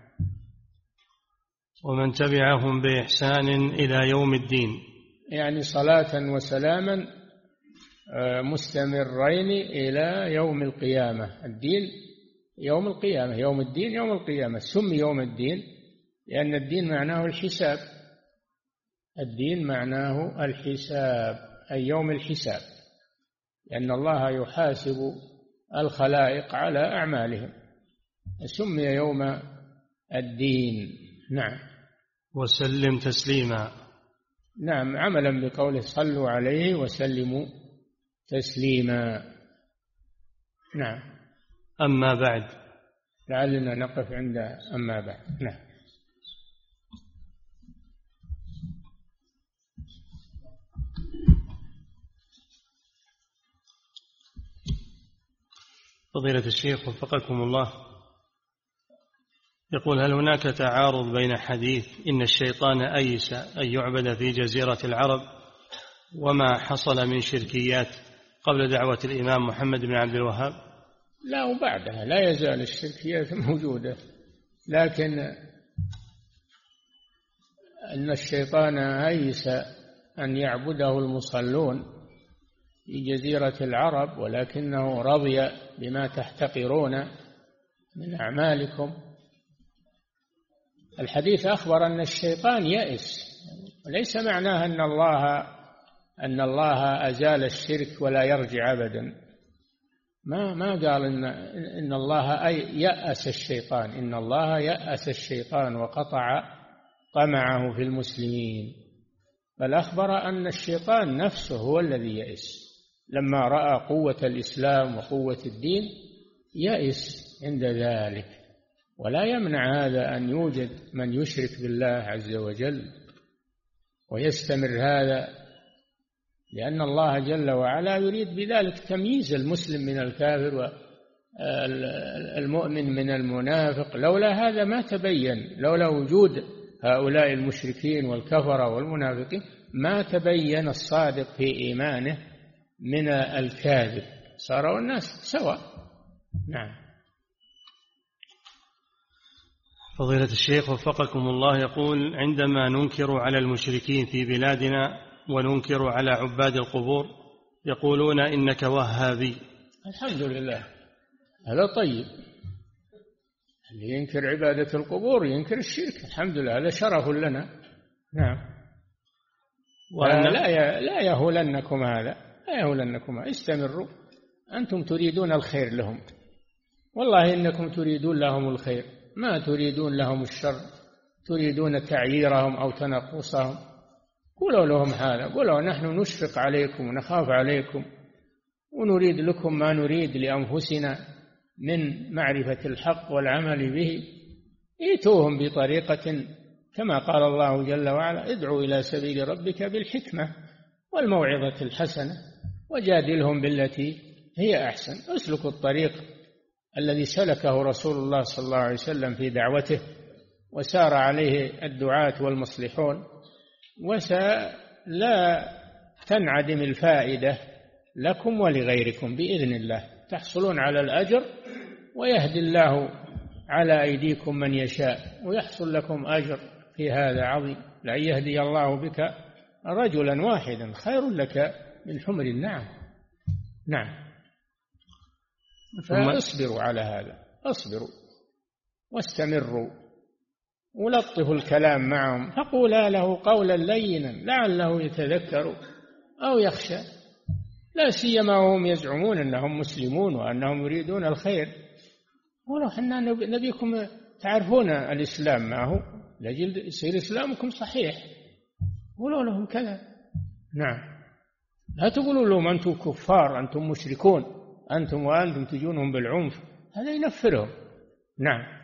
ومن تبعهم بإحسان إلى يوم الدين، يعني صلاة وسلاما مستمرين إلى يوم القيامة. الدين يوم القيامة، يوم الدين يوم القيامة. سمي يوم الدين لأن الدين معناه الحساب. الدين معناه الحساب، أي يوم الحساب، لأن الله يحاسب الخلائق على أعمالهم، سمي يوم الدين. نعم. وسلم تسليما. نعم، عملا بقوله صلوا عليه وسلموا تسليما. نعم. أما بعد. لعلنا نقف عند أما بعد. نعم. فضيلة الشيخ وفقكم الله، يقول: هل هناك تعارض بين حديث إن الشيطان أيس أن يعبد في جزيرة العرب وما حصل من شركيات قبل دعوة الإمام محمد بن عبد الوهاب؟ لا، وبعدها لا يزال الشركيات موجودة، لكن أن الشيطان أيس أن يعبده المصلون في جزيرة العرب، ولكنه رضي بما تحتقرون من أعمالكم. الحديث أخبر أن الشيطان يئس، وليس معناه أن الله أزال الشرك ولا يرجع أبدا. ما قال إن الله يأس الشيطان، إن الله يأس الشيطان وقطع طمعه في المسلمين، بل أخبر أن الشيطان نفسه هو الذي يئس لما رأى قوة الإسلام وقوة الدين، يئس عند ذلك. ولا يمنع هذا أن يوجد من يشرك بالله عز وجل ويستمر هذا، لأن الله جل وعلا يريد بذلك تمييز المسلم من الكافر والمؤمن من المنافق. لولا هذا ما تبين، لولا وجود هؤلاء المشركين والكفرة والمنافقين ما تبين الصادق في إيمانه من الكاذب، صاروا الناس سواء. نعم. فضيلة الشيخ وفقكم الله، يقول: عندما ننكر على المشركين في بلادنا وننكر على عباد القبور يقولون إنك وهابي. الحمد لله، هذا طيب. اللي ينكر عبادة القبور ينكر الشرك، الحمد لله، هذا شرف لنا. نعم. لا يهولنكم هذا، لا يهولنكم، استمروا، أنتم تريدون الخير لهم، والله إنكم تريدون لهم الخير، ما تريدون لهم الشر، تريدون تعييرهم أو تنقصهم. قولوا لهم هذا، قولوا نحن نشفق عليكم ونخاف عليكم ونريد لكم ما نريد لأنفسنا من معرفة الحق والعمل به. ائتوهم بطريقة كما قال الله جل وعلا: ادعوا إلى سبيل ربك بالحكمة والموعظة الحسنة وجادلهم بالتي هي أحسن. اسلكوا الطريق الذي سلكه رسول الله صلى الله عليه وسلم في دعوته وسار عليه الدعاة والمصلحون، ولا تنعدم الفائدة لكم ولغيركم بإذن الله، تحصلون على الأجر ويهدي الله على أيديكم من يشاء ويحصل لكم أجر في هذا عظيم. لأن يهدي الله بك رجلا واحدا خير لك من حمر النعم. نعم. فاصبروا على هذا، اصبروا واستمروا، ولطفوا الكلام معهم، فقولا له قولا لينا لعله يتذكر أو يخشى، لا سيما وهم يزعمون أنهم مسلمون وأنهم يريدون الخير. ولو حنا نبيكم تعرفون الإسلام ما هو، لأجل يصير إسلامكم صحيح، قولوا لهم كذا. نعم. لا تقولوا لهم أنتم كفار، أنتم مشركون، وأنتم تجونهم بالعنف، هذا ينفرهم. نعم.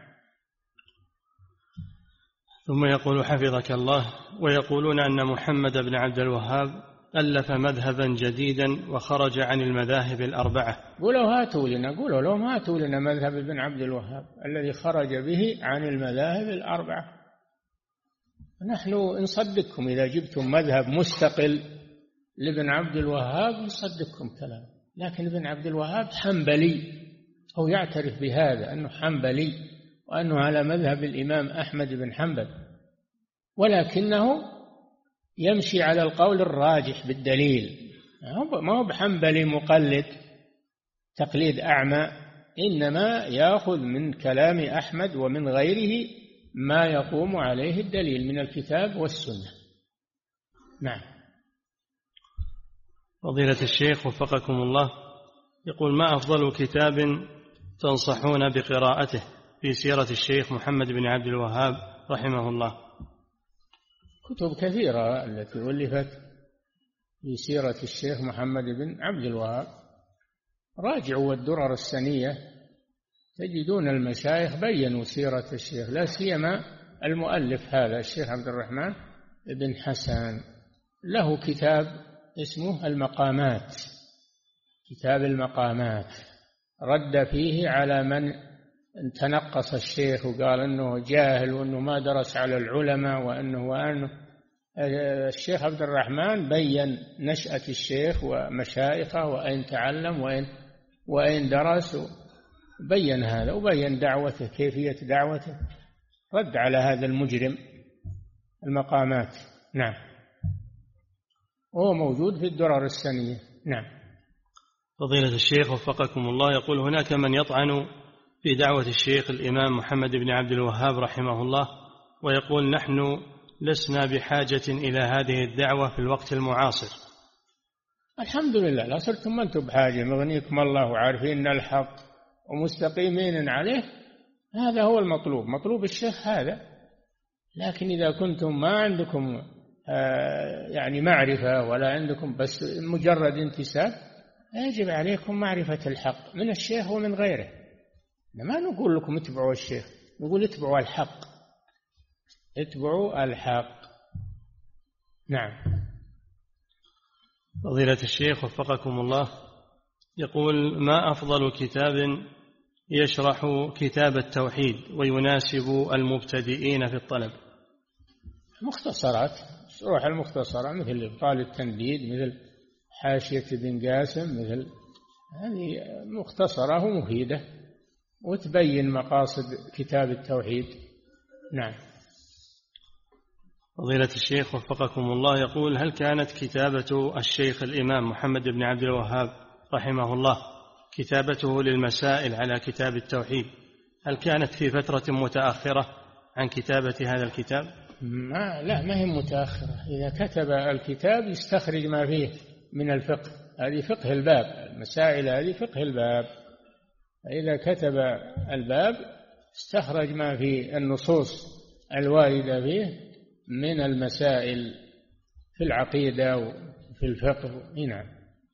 ثم يقول حفظك الله: ويقولون أن محمد بن عبد الوهاب ألف مذهبا جديدا وخرج عن المذاهب الأربعة. قولوا لهم هاتوا لنا مذهب ابن عبد الوهاب الذي خرج به عن المذاهب الأربعة، نحن نصدقكم. إذا جبتم مذهب مستقل لابن عبد الوهاب نصدقكم كلام، لكن ابن عبد الوهاب حنبلي، هو يعترف بهذا أنه حنبلي وأنه على مذهب الإمام أحمد بن حنبل، ولكنه يمشي على القول الراجح بالدليل، ما هو بحنبلي مقلد تقليد أعمى، إنما يأخذ من كلام أحمد ومن غيره ما يقوم عليه الدليل من الكتاب والسنة. نعم. فضيلة الشيخ وفقكم الله يقول: ما أفضل كتاب تنصحون بقراءته في سيرة الشيخ محمد بن عبد الوهاب رحمه الله؟ كتب كثيرة التي ألفت في سيرة الشيخ محمد بن عبد الوهاب، راجعوا الدرر السنية تجدون المشايخ بيّنوا سيرة الشيخ، لا سيما المؤلف هذا الشيخ عبد الرحمن بن حسن، له كتاب اسمه المقامات، كتاب المقامات، رد فيه على من تنقص الشيخ وقال أنه جاهل وأنه ما درس على العلماء وأنه الشيخ عبد الرحمن بيّن نشأة الشيخ ومشايخه وأين تعلم وأين درس، بيّن هذا وبيّن دعوته، كيفية دعوته، رد على هذا المجرم. المقامات. نعم، وهو موجود في الدرر السنية. نعم. فضيلة الشيخ وفقكم الله يقول: هناك من يطعن في دعوة الشيخ الإمام محمد بن عبد الوهاب رحمه الله ويقول: نحن لسنا بحاجة إلى هذه الدعوة في الوقت المعاصر. الحمد لله، لا صرتم أنتم بحاجة، مغنيكم الله وعارفين الحق ومستقيمين عليه، هذا هو المطلوب، مطلوب الشيخ هذا. لكن إذا كنتم ما عندكم يعني معرفة ولا عندكم بس مجرد انتساب، يجب عليكم معرفة الحق من الشيخ ومن غيره. ما نقول لكم اتبعوا الشيخ، نقول اتبعوا الحق، اتبعوا الحق. نعم. فضيلة الشيخ وفقكم الله يقول: ما أفضل كتاب يشرح كتاب التوحيد ويناسب المبتدئين في الطلب؟ مختصرات، شروح المختصرة مثل إبطال التنديد، مثل حاشية بن قاسم، مثل هذه مختصرة ومفيدة وتبين مقاصد كتاب التوحيد. نعم. فضيلة الشيخ وفقكم الله يقول: هل كانت كتابة الشيخ الإمام محمد بن عبد الوهاب رحمه الله كتابته للمسائل على كتاب التوحيد هل كانت في فترة متأخرة عن كتابة هذا الكتاب؟ ما هي متأخرة. إذا كتب الكتاب يستخرج ما فيه من الفقه، هذه فقه الباب، المسائل هذه فقه الباب. إذا كتب الباب استخرج ما في النصوص الواردة فيه من المسائل في العقيدة وفي الفقه. نعم.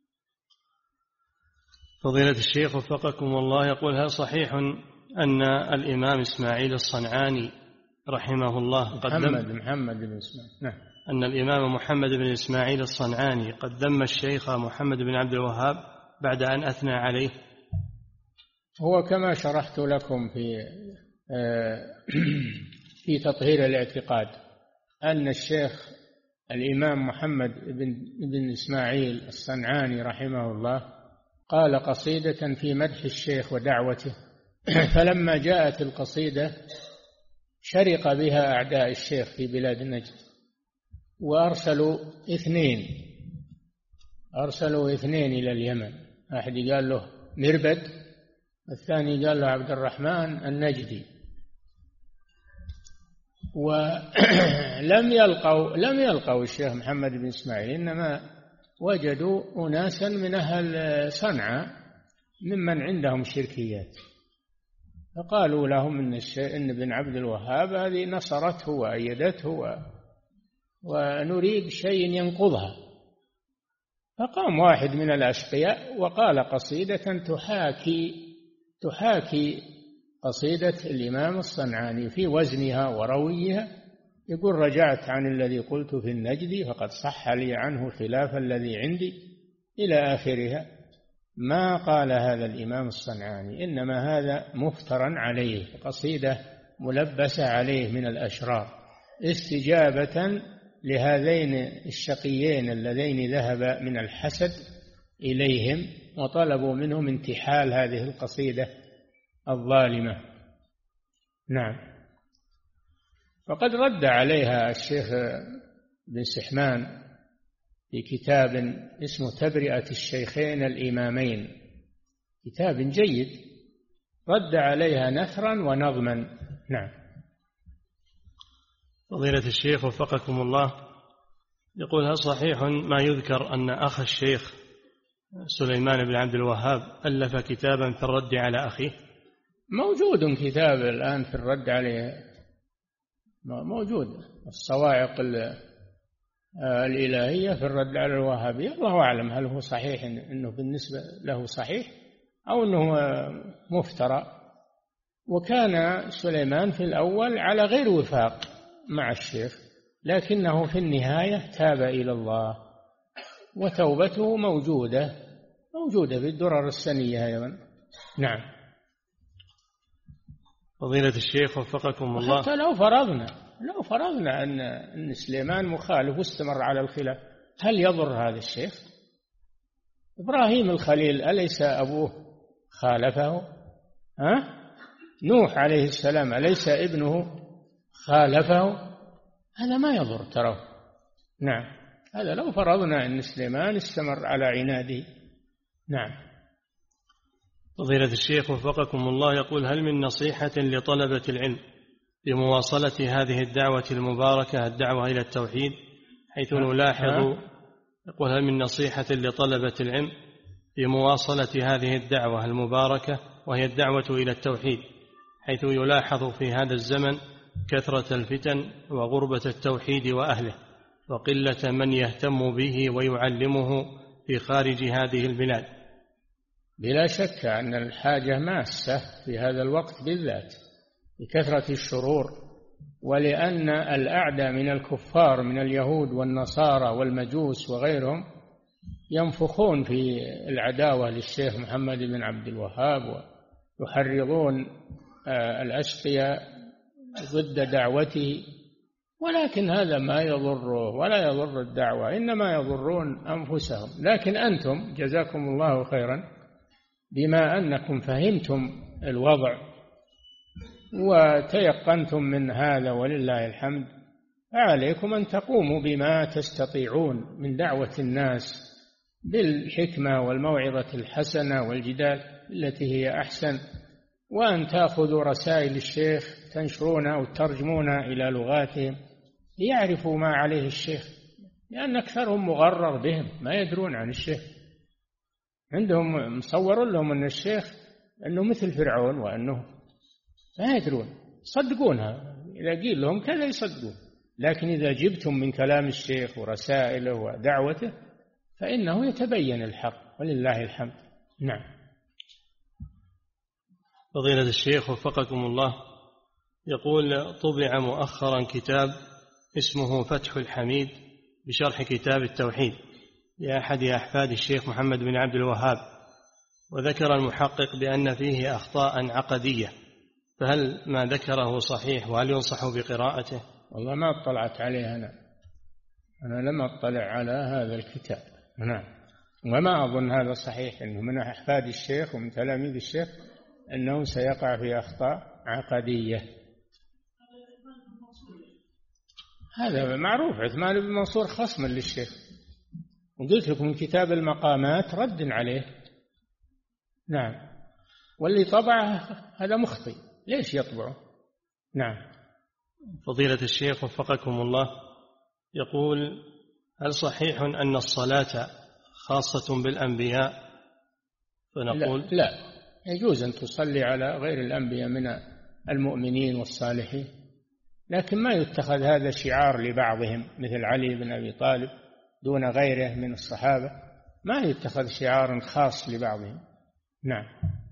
فضيلة الشيخ وفقكم الله يقول: هل صحيح أن الإمام إسماعيل الصنعاني رحمه الله محمد بن إسماعيل، نعم، أن الإمام محمد بن إسماعيل الصنعاني قد ذم الشيخ محمد بن عبد الوهاب بعد أن أثنى عليه؟ هو كما شرحت لكم في تطهير الاعتقاد أن الشيخ الإمام محمد بن إسماعيل الصنعاني رحمه الله قال قصيدة في مدح الشيخ ودعوته، فلما جاءت القصيدة شرق بها أعداء الشيخ في بلاد نجد، وأرسلوا اثنين إلى اليمن، أحد قال له مربد، الثاني قال له عبد الرحمن النجدي، ولم يلقوا الشيخ محمد بن إسماعيل، إنما وجدوا أناسا من أهل صنعاء ممن عندهم شركيات، فقالوا لهم إن ابن عبد الوهاب هذه نصرته وأيدته ونريد شيء ينقضها، فقام واحد من الأشقياء وقال قصيدة تحاكي قصيدة الإمام الصنعاني في وزنها ورويها، يقول: رجعت عن الذي قلت في النجد فقد صح لي عنه خلاف الذي عندي، إلى آخرها. ما قال هذا الإمام الصنعاني، إنما هذا مفترى عليه، قصيدة ملبسة عليه من الأشرار، استجابة لهذين الشقيين اللذين ذهب من الحسد إليهم وطلبوا منهم انتحال هذه القصيدة الظالمة. نعم. فقد رد عليها الشيخ بن سحمان في كتاب اسمه تبرئة الشيخين الإمامين، كتاب جيد، رد عليها نثرا ونظما. نعم. فضيلة الشيخ وفقكم الله، يقول: هل صحيح ما يذكر أن أخ الشيخ سليمان بن عبد الوهاب ألف كتابا في الرد على أخيه؟ موجود كتاب الآن في الرد عليه، موجود، الصواعق الإلهية في الرد على الوهابية. الله أعلم هل هو صحيح، إنه بالنسبة له صحيح أو إنه مفترى. وكان سليمان في الأول على غير وفاق مع الشيخ، لكنه في النهاية تاب إلى الله، وتوبته موجودة في الدرر السنية أيضا. نعم. فضيلة الشيخ وفقكم الله، حتى لو فرضنا أن سليمان مخالف واستمر على الخلاف، هل يضر هذا الشيخ؟ إبراهيم الخليل أليس أبوه خالفه؟ نوح عليه السلام أليس ابنه خالفه؟ هذا ما يضر ترى. نعم. هذا لو فرضنا أن سليمان استمر على عناده. نعم. فضيلة الشيخ وفقكم الله، يقول: هل من نصيحة لطلبة العلم بمواصلة هذه الدعوة المباركة، الدعوة إلى التوحيد، حيث نلاحظ، يقول: هل من نصيحة لطلبة العلم بمواصلة هذه الدعوة المباركة وهي الدعوة إلى التوحيد، حيث يلاحظ في هذا الزمن كثرة الفتن وغربة التوحيد وأهله وقلة من يهتم به ويعلمه في خارج هذه البلاد؟ بلا شك أن الحاجة ماسة في هذا الوقت بالذات بكثرة الشرور، ولأن الأعداء من الكفار من اليهود والنصارى والمجوس وغيرهم ينفخون في العداوة للشيخ محمد بن عبد الوهاب، ويحرضون الأشقياء ضد دعوته، ولكن هذا ما يضره ولا يضر الدعوة، إنما يضرون أنفسهم. لكن أنتم جزاكم الله خيرا بما أنكم فهمتم الوضع وتيقنتم من هذا ولله الحمد، فعليكم أن تقوموا بما تستطيعون من دعوة الناس بالحكمة والموعظة الحسنة والجدال التي هي أحسن، وأن تأخذوا رسائل الشيخ تنشرونها وترجمونها إلى لغاتهم ليعرفوا ما عليه الشيخ، لأن أكثرهم مغرر بهم، ما يدرون عن الشيخ، عندهم مصور لهم أن الشيخ أنه مثل فرعون، وأنه ما يدرون، يصدقونها، إذا قيل لهم كذا يصدقون. لكن إذا جبتم من كلام الشيخ ورسائله ودعوته فإنه يتبين الحق ولله الحمد. نعم. فضيلة الشيخ وفقكم الله، يقول: طبع مؤخرا كتاب اسمه فتح الحميد بشرح كتاب التوحيد لأحد أحفاد الشيخ محمد بن عبد الوهاب، وذكر المحقق بأن فيه أخطاء عقدية، فهل ما ذكره صحيح وهل ينصح بقراءته؟ والله ما اطلعت عليه أنا لم أطلع على هذا الكتاب. نعم. وما أظن هذا صحيح، أنه من أحفاد الشيخ ومن تلاميذ الشيخ أنه سيقع في أخطاء عقدية. هذا معروف، عثمان بن منصور خصم للشيخ، وقلت لكم من كتاب المقامات رد عليه. نعم. واللي طبعه هذا مخطئ، ليش يطبعه؟ نعم. فضيلة الشيخ وفقكم الله، يقول: هل صحيح أن الصلاة خاصة بالأنبياء؟ فنقول: لا، يجوز أن تصلي على غير الأنبياء من المؤمنين والصالحين، لكن ما يتخذ هذا شعار لبعضهم مثل علي بن أبي طالب دون غيره من الصحابة، ما يتخذ شعار خاص لبعضهم. نعم.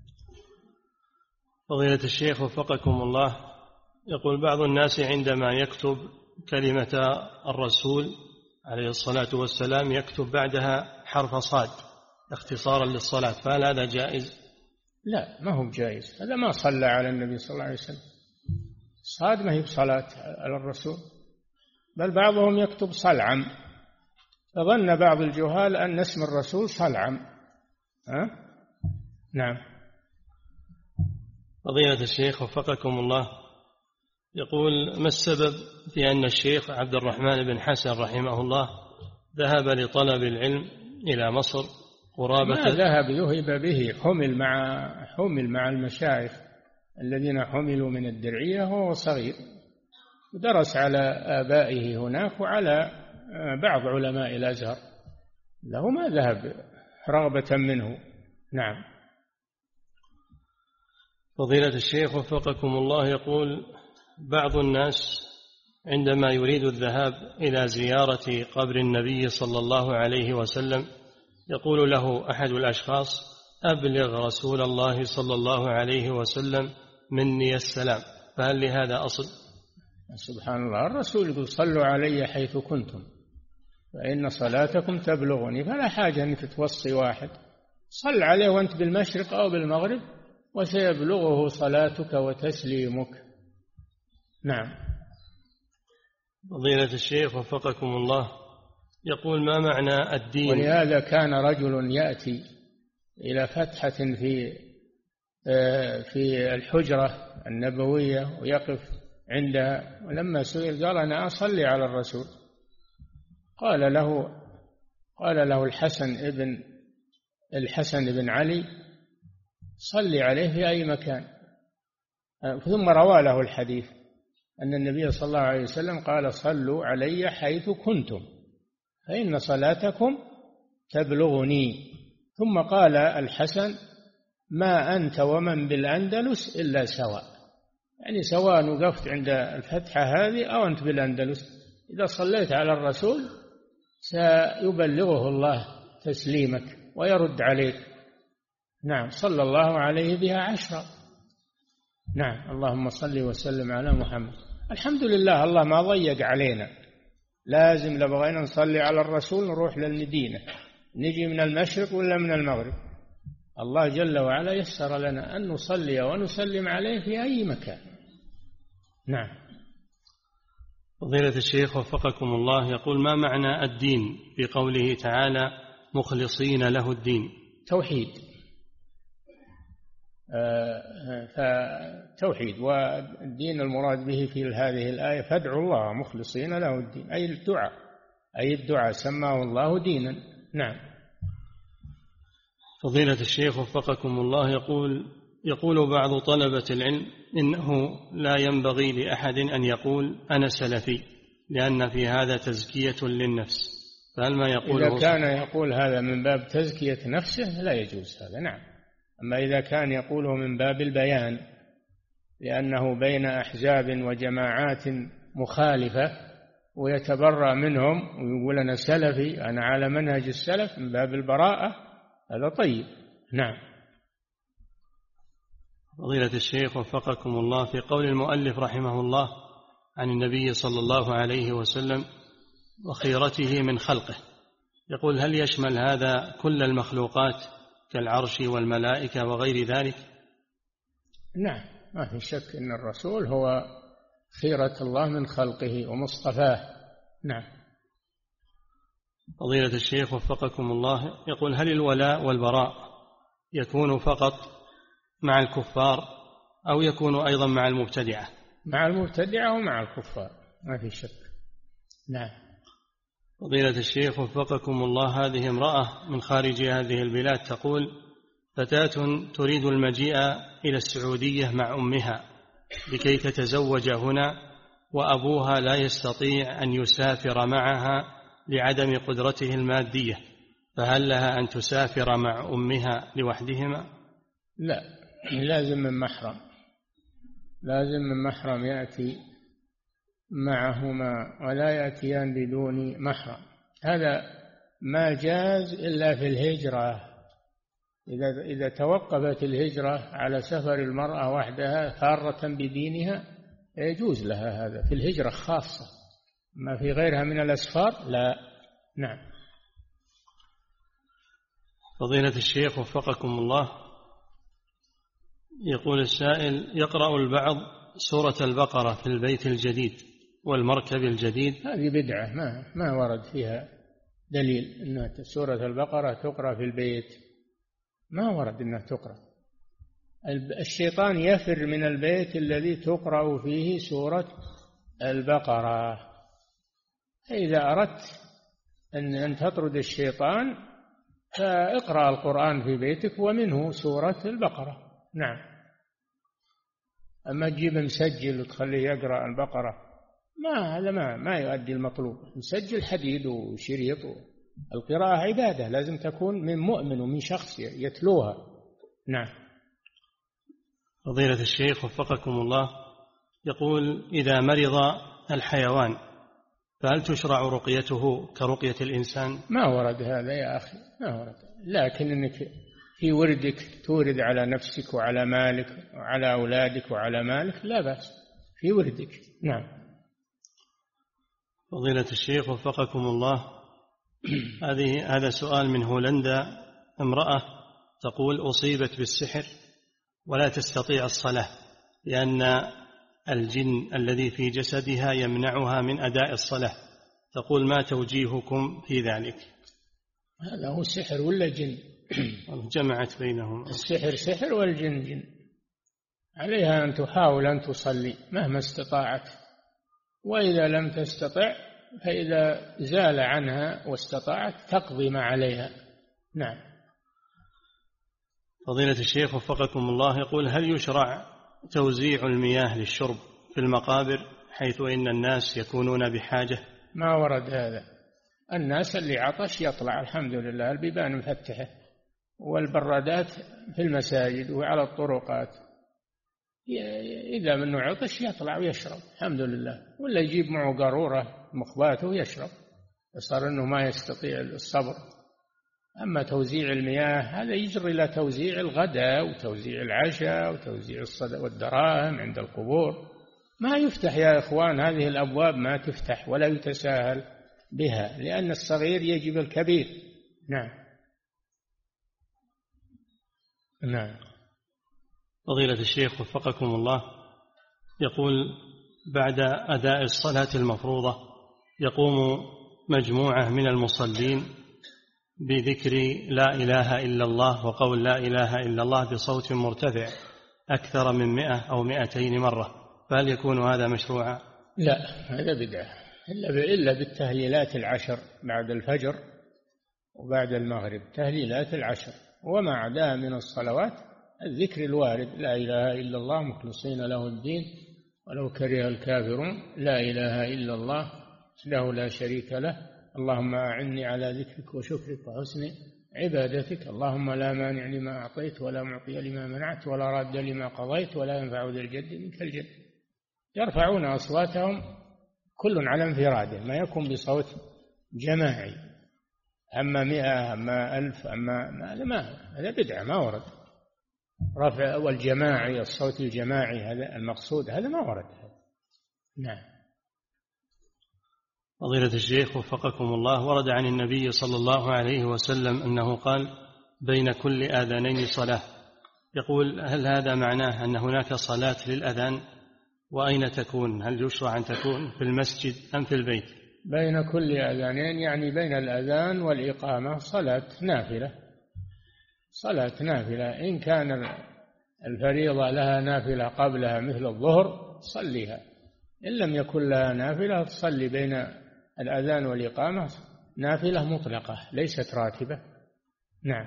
فضيلة الشيخ وفقكم الله، يقول بعض الناس عندما يكتب كلمة الرسول عليه الصلاة والسلام يكتب بعدها حرف صاد اختصارا للصلاة، فهل هذا جائز؟ لا، ما هو جائز، هذا ما صلى على النبي صلى الله عليه وسلم. صاد ما هي بصلاة على الرسول، بل بعضهم يكتب صلعم، فظن بعض الجهال أن اسم الرسول صلعم. نعم. فضيلة الشيخ وفقكم الله، يقول ما السبب في أن الشيخ عبد الرحمن بن حسن رحمه الله ذهب لطلب العلم إلى مصر قرابة؟ ما ذهب به، حمل مع المشايخ الذين حملوا من الدرعية وهو صغير، ودرس على آبائه هناك وعلى بعض علماء الأزهر، له ما ذهب رغبة منه. نعم. فضيلة الشيخ وفقكم الله، يقول بعض الناس عندما يريد الذهاب إلى زيارة قبر النبي صلى الله عليه وسلم يقول له أحد الأشخاص أبلغ رسول الله صلى الله عليه وسلم مني السلام، فهل لهذا أصل؟ سبحان الله، الرسول يقول صلوا علي حيث كنتم فإن صلاتكم تبلغني، فلا حاجة أنك توصي واحد، صل عليه وأنت بالمشرق أو بالمغرب وسيبلغه صلاتك وتسليمك. نعم. فضيلة الشيخ وفقكم الله، يقول ما معنى الدين؟ ولهذا كان رجل يأتي إلى فتحة في الحجرة النبوية ويقف عندها، ولما سئل قال أنا أصلي على الرسول. قال له الحسن بن علي صلي عليه في أي مكان. ثم روى له الحديث أن النبي صلى الله عليه وسلم قال صلوا علي حيث كنتم فإن صلاتكم تبلغني. ثم قال الحسن ما أنت ومن بالأندلس إلا سواء، يعني سواء وقفت عند الفتحة هذه أو أنت بالأندلس، إذا صليت على الرسول سيبلغه الله تسليمك ويرد عليك. نعم. صلى الله عليه بها 10. نعم. اللهم صل وسلم على محمد. الحمد لله، الله ما ضيق علينا، لازم لبغينا نصلي على الرسول نروح للمدينة، نجي من المشرق ولا من المغرب، الله جل وعلا يسر لنا أن نصلي ونسلم عليه في أي مكان. نعم. فضيلة الشيخ وفقكم الله، يقول ما معنى الدين في قوله تعالى مخلصين له الدين؟ توحيد. فتوحيد، والدين المراد به في هذه الآية فادعوا الله مخلصين له الدين، أي الدعاء سماه الله دينا. نعم. فضيلة الشيخ وفقكم الله، يقول بعض طلبة العلم إنه لا ينبغي لأحد أن يقول أنا سلفي لأن في هذا تزكية للنفس، فهل ما يقوله إذا كان يقول هذا من باب تزكية نفسه لا يجوز هذا. نعم. أما إذا كان يقوله من باب البيان لأنه بين أحزاب وجماعات مخالفة ويتبرأ منهم ويقول أنا سلفي، أنا على منهج السلف من باب البراءة، هذا طيب. نعم. فضيلة الشيخ وفقكم الله، في قول المؤلف رحمه الله عن النبي صلى الله عليه وسلم وخيرته من خلقه، يقول هل يشمل هذا كل المخلوقات كالعرش والملائكة وغير ذلك؟ نعم، ما في شك أن الرسول هو خيرة الله من خلقه ومصطفاه. نعم. فضيلة الشيخ وفقكم الله، يقول هل الولاء والبراء يكون فقط مع الكفار أو يكون أيضا مع المبتدعة؟ مع المبتدعة ومع الكفار، ما في شك. نعم. فضيلة الشيخ وفقكم الله، هذه امرأة من خارج هذه البلاد تقول فتاة تريد المجيء إلى السعودية مع أمها لكي تتزوج هنا، وأبوها لا يستطيع أن يسافر معها لعدم قدرته المادية، فهل لها أن تسافر مع أمها لوحدهما؟ لا، لازم من محرم، لازم من محرم يأتي معهما ولا يأتيان بدون محرم. هذا ما جاز إلا في الهجرة. إذا توقفت الهجرة على سفر المرأة وحدها فارة بدينها يجوز لها هذا في الهجرة خاصة، ما في غيرها من الأسفار لا. نعم. فضيلة الشيخ وفقكم الله، يقول السائل: يقرأ البعض سورة البقرة في البيت الجديد والمركب الجديد. هذه بدعة ما ورد فيها دليل أن سورة البقرة تقرأ في البيت، ما ورد أنها تقرأ. الشيطان يفر من البيت الذي تقرأ فيه سورة البقرة. إذا أردت أن تطرد الشيطان فاقرأ القرآن في بيتك ومنه سورة البقرة. نعم. أما تجيب مسجل وتخليه يقرأ البقرة، هذا ما يؤدي المطلوب. مسجل حديد وشريط. القراءة عبادة، لازم تكون من مؤمن ومن شخص يتلوها. نعم. فضيلة الشيخ وفقكم الله، يقول: إذا مرض الحيوان فهل تشرع رقيته كرقية الإنسان؟ ما ورد هذا يا أخي، ما ورد. لكن إنك في وردك تورد على نفسك وعلى مالك وعلى أولادك وعلى مالك لا بأس، في وردك. نعم. فضيلة الشيخ وفقكم الله، هذا سؤال من هولندا. امرأة تقول: أصيبت بالسحر ولا تستطيع الصلاة لأن الجن الذي في جسدها يمنعها من أداء الصلاة. تقول: ما توجيهكم في ذلك؟ هذا هو سحر ولا جن؟ جمعت بينهم. السحر سحر والجن جن. عليها أن تحاول أن تصلي مهما استطاعت، وإذا لم تستطع فإذا زال عنها واستطاعت تقضي ما عليها. نعم. فضيلة الشيخ وفقكم الله، يقول: هل يشرع توزيع المياه للشرب في المقابر حيث إن الناس يكونون بحاجة؟ ما ورد هذا. الناس اللي عطش يطلع، الحمد لله البيبان مفتحة والبرادات في المساجد وعلى الطرقات، إذا منه عطش يطلع ويشرب الحمد لله، ولا يجيب معه قارورة مخباته ويشرب، صار أنه ما يستطيع الصبر. أما توزيع المياه هذا يجري إلى توزيع الغداء وتوزيع العشاء وتوزيع والدراهم عند القبور. ما يفتح يا إخوان، هذه الأبواب ما تفتح ولا يتساهل بها، لأن الصغير يجب الكبير. نعم. نعم. فضيلة الشيخ وفقكم الله، يقول: بعد أداء الصلاة المفروضة يقوم مجموعة من المصلين بذكر لا إله إلا الله وقول لا إله إلا الله بصوت مرتفع أكثر من 100 أو 200 مرة، فهل يكون هذا مشروعا؟ لا، هذا بدعة، إلا بالتهليلات 10 بعد الفجر وبعد المغرب، تهليلات 10. وما عداها من الصلوات الذكر الوارد: لا إله إلا الله مخلصين له الدين ولو كره الكافرون، لا إله إلا الله له لا شريك له، اللهم أعني على ذكرك وشكرك وحسن عبادتك، اللهم لا مانع لما أعطيت ولا معطي لما منعت ولا راد لما قضيت ولا ينفع ذا الجد منك الجد. يرفعون أصواتهم كل على انفراده، ما يكون بصوت جماعي، أما 100 أما 1000 هذا بدعة ما ورد. رفع والجماعي، الصوت الجماعي هذا المقصود، هذا ما ورد. نعم. فضيلة الشيخ وفقكم الله، ورد عن النبي صلى الله عليه وسلم أنه قال: بين كل آذانين صلاة. يقول: هل هذا معناه أن هناك صلاة للأذان؟ وأين تكون؟ هل يشرع أن تكون في المسجد أم في البيت؟ بين كل آذانين يعني بين الأذان والإقامة صلاة نافلة، صلاة نافلة. إن كان الفريضة لها نافلة قبلها مثل الظهر صليها، إن لم يكن لها نافلة تصلي بين الأذان والإقامة نافلة مطلقة ليست راتبة. نعم.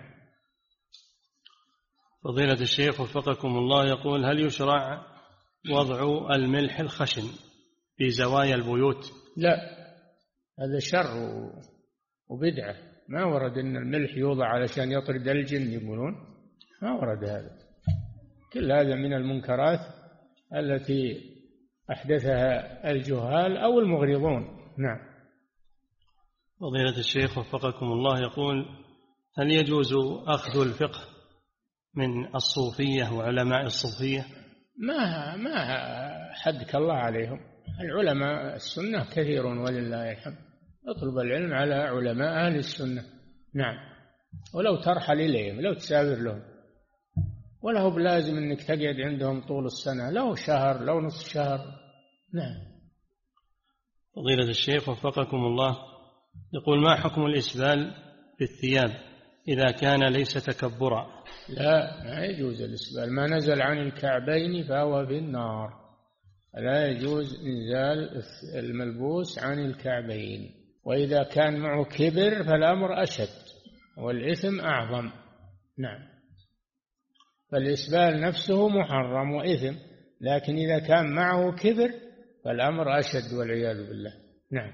فضيلة الشيخ وفقكم الله، يقول: هل يشرع وضع الملح الخشن في زوايا البيوت؟ لا، هذا شر وبدعة، ما ورد أن الملح يوضع علشان يطرد الجن، يقولون ما ورد هذا. كل هذا من المنكرات التي أحدثها الجهال أو المغرضون. نعم. فضيلة الشيخ وفقكم الله يقول: هل يجوز أخذ الفقه من الصوفية وعلماء الصوفية؟ ما حدك الله عليهم. العلماء السنة كثير ولله الحمد، اطلب العلم على علماء أهل السنة. نعم، ولو ترحل إليهم، لو تسافر لهم، ولا هو بلازم أنك تقعد عندهم طول السنة، لو شهر لو نصف شهر. نعم. فضيلة الشيخ وفقكم الله يقول: ما حكم الإسبال في الثياب إذا كان ليس تكبرا؟ لا، ما يجوز الإسبال، ما نزل عن الكعبين فهو في النار. لا يجوز إنزال الملبوس عن الكعبين، وإذا كان معه كبر فالأمر أشد والإثم أعظم. نعم، فالإسبال نفسه محرم وإثم، لكن إذا كان معه كبر فالأمر أشد والعياذ بالله. نعم.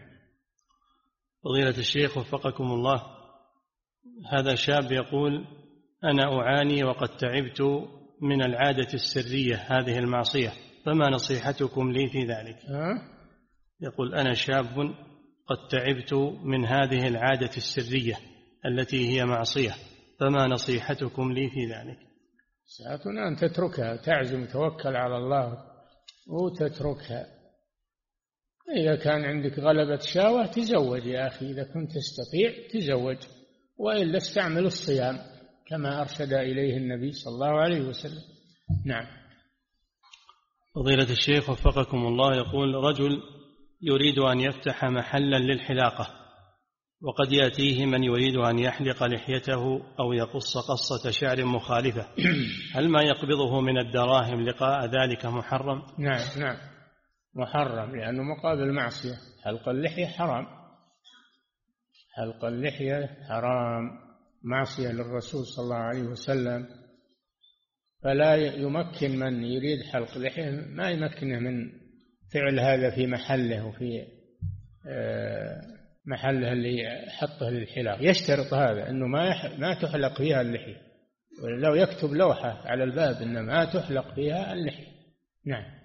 فضيلة الشيخ وفقكم الله، هذا شاب يقول: أنا أعاني وقد تعبت من العادة السرية، هذه المعصية، فما نصيحتكم لي في ذلك؟ يقول: أنا شاب قد تعبت من هذه العادة السرية التي هي معصية، فما نصيحتكم لي في ذلك؟ ساعتنا أن تتركها، تعزم توكل على الله وتتركها. إذا كان عندك غلبة شهوة تزوج يا أخي، إذا كنت تستطيع تزوج، وإلا استعمل الصيام كما أرشد إليه النبي صلى الله عليه وسلم. نعم. فضيلة الشيخ وفقكم الله يقول: رجل يريد أن يفتح محلا للحلاقة، وقد يأتيه من يريد أن يحلق لحيته أو يقص قصة شعر مخالفة، هل ما يقبضه من الدراهم لقاء ذلك محرم؟ نعم محرم، لأنه مقابل معصية. حلق اللحية حرام، حلق اللحية حرام، معصية للرسول صلى الله عليه وسلم. فلا يمكن من يريد حلق لحية، ما يمكنه من فعل هذا في محله وفي محله اللي حطه للحلاق. يشترط هذا أنه ما تحلق فيها اللحية، ولو يكتب لوحة على الباب أنه ما تحلق فيها اللحية. نعم.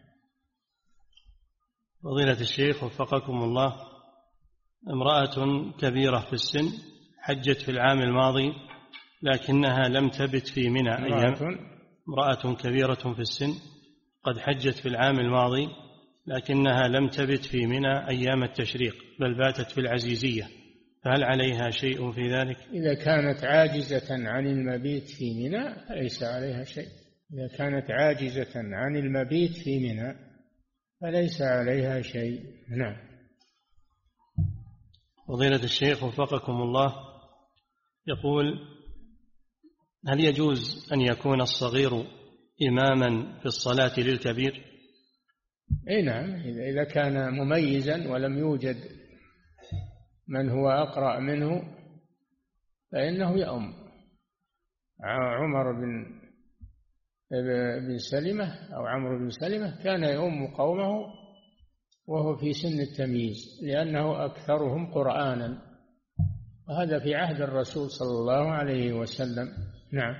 فضيلة الشيخ وفقكم الله، امرأة كبيرة في السن حجت في العام الماضي لكنها لم تبت في منى امرأة كبيرة في السن قد حجت في العام الماضي لكنها لم تبت في منى أيام التشريق، بل باتت في العزيزية، فهل عليها شيء في ذلك؟ إذا كانت عاجزة عن المبيت في منى فليس عليها شيء. إذا كانت عاجزة عن المبيت في منى فليس عليها شيء. نعم. فضيلة الشيخ وفقكم الله يقول: هل يجوز أن يكون الصغير إماما في الصلاة للكبير؟ أي نعم، إذا كان مميزا ولم يوجد من هو أقرأ منه فإنه يؤم. عمر بن سلمة أو عمرو بن سلمة كان يؤم قومه وهو في سن التمييز لأنه أكثرهم قرآنا، وهذا في عهد الرسول صلى الله عليه وسلم. نعم.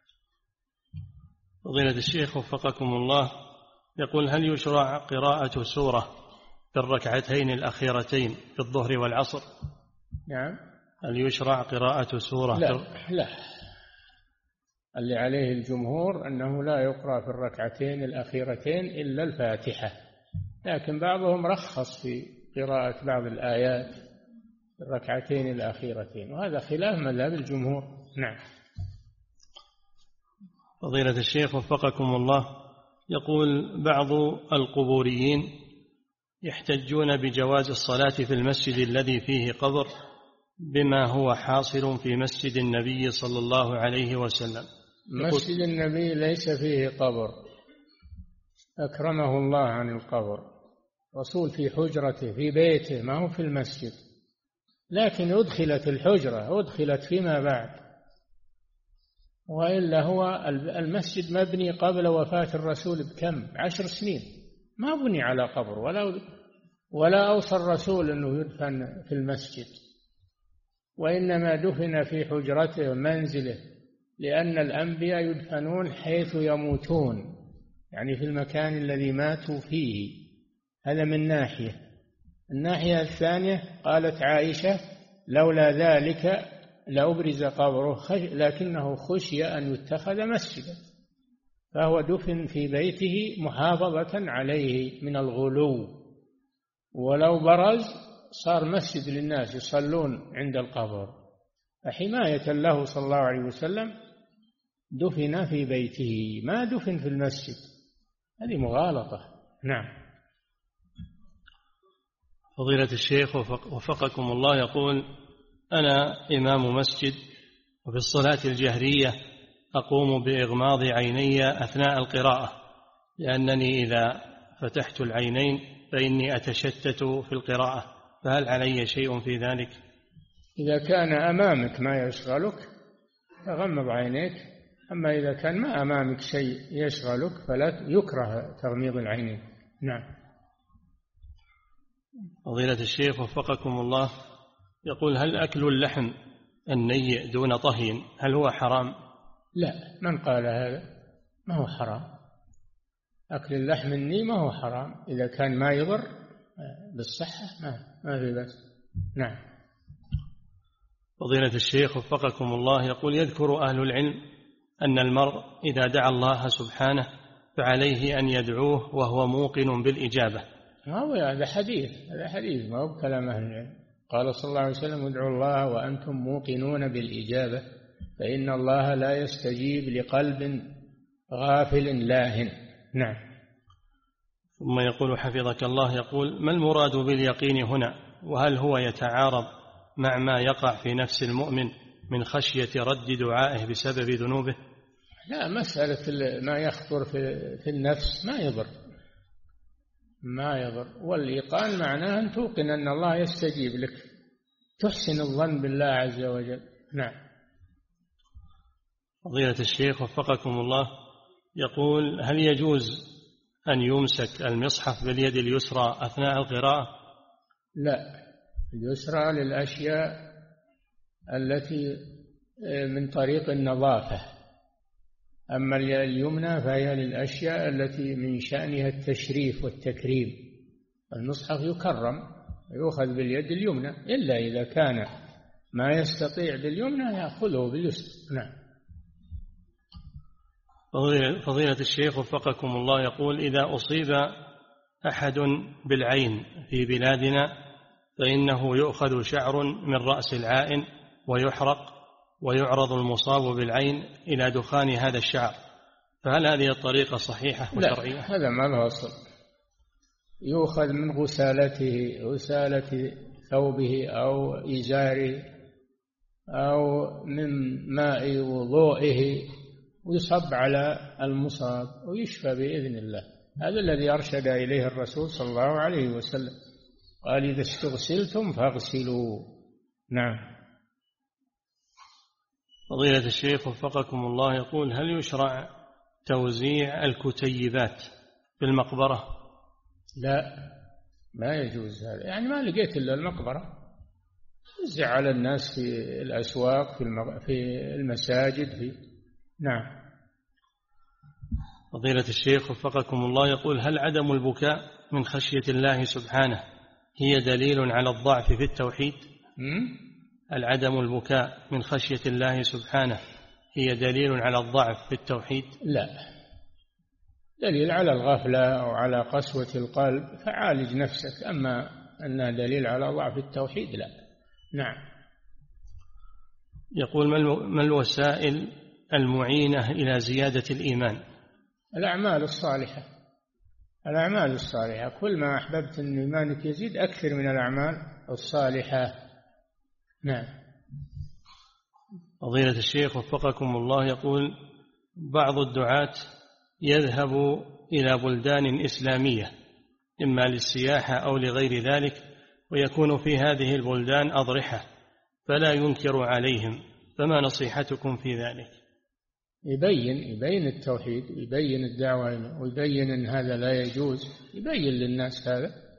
فضيلة الشيخ وفقكم الله يقول: هل يشرع قراءة سورة في الركعتين الأخيرتين في الظهر والعصر؟ نعم. هل يشرع قراءة سورة؟ لا، اللي عليه الجمهور أنه لا يقرأ في الركعتين الأخيرتين إلا الفاتحة، لكن بعضهم رخص في قراءة بعض الآيات في الركعتين الأخيرتين، وهذا خلاف مذهب الجمهور. نعم. فضيلة الشيخ وفقكم الله يقول: بعض القبوريين يحتجون بجواز الصلاة في المسجد الذي فيه قبر بما هو حاصل في مسجد النبي صلى الله عليه وسلم. مسجد النبي ليس فيه قبر، أكرمه الله عن القبر، رسول في حجرته في بيته ما هو في المسجد، لكن أدخلت الحجرة أدخلت فيما بعد، وإلا هو المسجد مبني قبل وفاة الرسول بكم 10 سنين، ما بني على قبر ولا أوصى الرسول أنه يدفن في المسجد، وإنما دفن في حجرته ومنزله، لأن الأنبياء يدفنون حيث يموتون، يعني في المكان الذي ماتوا فيه. هذا من ناحية. الناحية الثانية قالت عائشة: لولا ذلك لأبرز قبره لكنه خشي أن يتخذ مسجدا، فهو دفن في بيته محافظة عليه من الغلو، ولو برز صار مسجد للناس يصلون عند القبر، فحماية له صلى الله عليه وسلم دفن في بيته ما دفن في المسجد، هذه مغالطة. نعم. فضيلة الشيخ وفقكم الله يقول: أنا إمام مسجد، وفي الصلاة الجهرية أقوم بإغماض عيني أثناء القراءة، لأنني إذا فتحت العينين فإني أتشتت في القراءة، فهل علي شيء في ذلك؟ إذا كان أمامك ما يشغلك فغمض عينيك، أما إذا كان ما أمامك شيء يشغلك فلا يكره تغميض العينين. نعم. فضيلة الشيخ وفقكم الله يقول: هل أكل اللحم النيء دون طهي هل هو حرام؟ لا، من قال هذا ما هو حرام. أكل اللحم النيء ما هو حرام إذا كان ما يضر بالصحة، ما في بس. نعم. فضيلة الشيخ وفقكم الله يقول: يذكر أهل العلم أن المرء إذا دعا الله سبحانه فعليه أن يدعوه وهو موقن بالإجابة. هذا حديث ما هو كلام أهل العلم. قال صلى الله عليه وسلم: ادعوا الله وأنتم موقنون بالإجابة، فإن الله لا يستجيب لقلب غافل لاهٍ. نعم. ثم يقول حفظك الله يقول: ما المراد باليقين هنا؟ وهل هو يتعارض مع ما يقع في نفس المؤمن من خشية رد دعائه بسبب ذنوبه؟ لا، مسألة ما يخطر في النفس ما يضر، والإيقان معناه أن توقن أن الله يستجيب لك، تحسن الظن بالله عز وجل. نعم. فضيلة الشيخ وفقكم الله يقول: هل يجوز أن يمسك المصحف باليد اليسرى أثناء القراءة؟ لا، اليسرى للأشياء التي من طريق النظافة، أما اليمنى فهي للأشياء التي من شأنها التشريف والتكريم. المصحف يكرم يؤخذ باليد اليمنى، إلا إذا كان ما يستطيع باليمنى يأخذه باليسرى. نعم. فضيلة الشيخ وفقكم الله يقول: إذا أصيب أحد بالعين في بلادنا فإنه يؤخذ شعر من رأس العائن ويحرق ويعرض المصاب بالعين إلى دخان هذا الشعر، فهل هذه الطريقة صحيحة وشرعية؟ لا، هذا ما له أصل. يؤخذ من غسالة ثوبه أو إزاره أو من ماء وضوئه ويصب على المصاب ويشفى بإذن الله. هذا الذي أرشد إليه الرسول صلى الله عليه وسلم، قال: إذا استغسلتم فاغسلوا. نعم. فضيلة الشيخ وفقكم الله يقول: هل يشرع توزيع الكتيبات في المقبرة؟ لا، ما يجوز هذا، يعني ما لقيت إلا المقبرة، وزع على الناس في الأسواق في المساجد نعم. فضيلة الشيخ وفقكم الله يقول: هل عدم البكاء من خشية الله سبحانه هي دليل على الضعف في التوحيد؟ هل عدم البكاء من خشية الله سبحانه هي دليل على الضعف في التوحيد؟ لا، دليل على الغفلة أو على قسوة القلب، فعالج نفسك، أما أنها دليل على ضعف التوحيد لا. نعم. يقول: ما الوسائل المعينة إلى زيادة الإيمان؟ الأعمال الصالحة، كل ما أحببت أن إيمانك يزيد أكثر من الأعمال الصالحة. نعم. فضيلة الشيخ وفقكم الله يقول: بعض الدعاة يذهب إلى بلدان إسلامية إما للسياحة أو لغير ذلك، ويكون في هذه البلدان أضرحة فلا ينكر عليهم، فما نصيحتكم في ذلك؟ يبين التوحيد، يبين الدعوة، ويبين أن هذا لا يجوز، يبين للناس هذا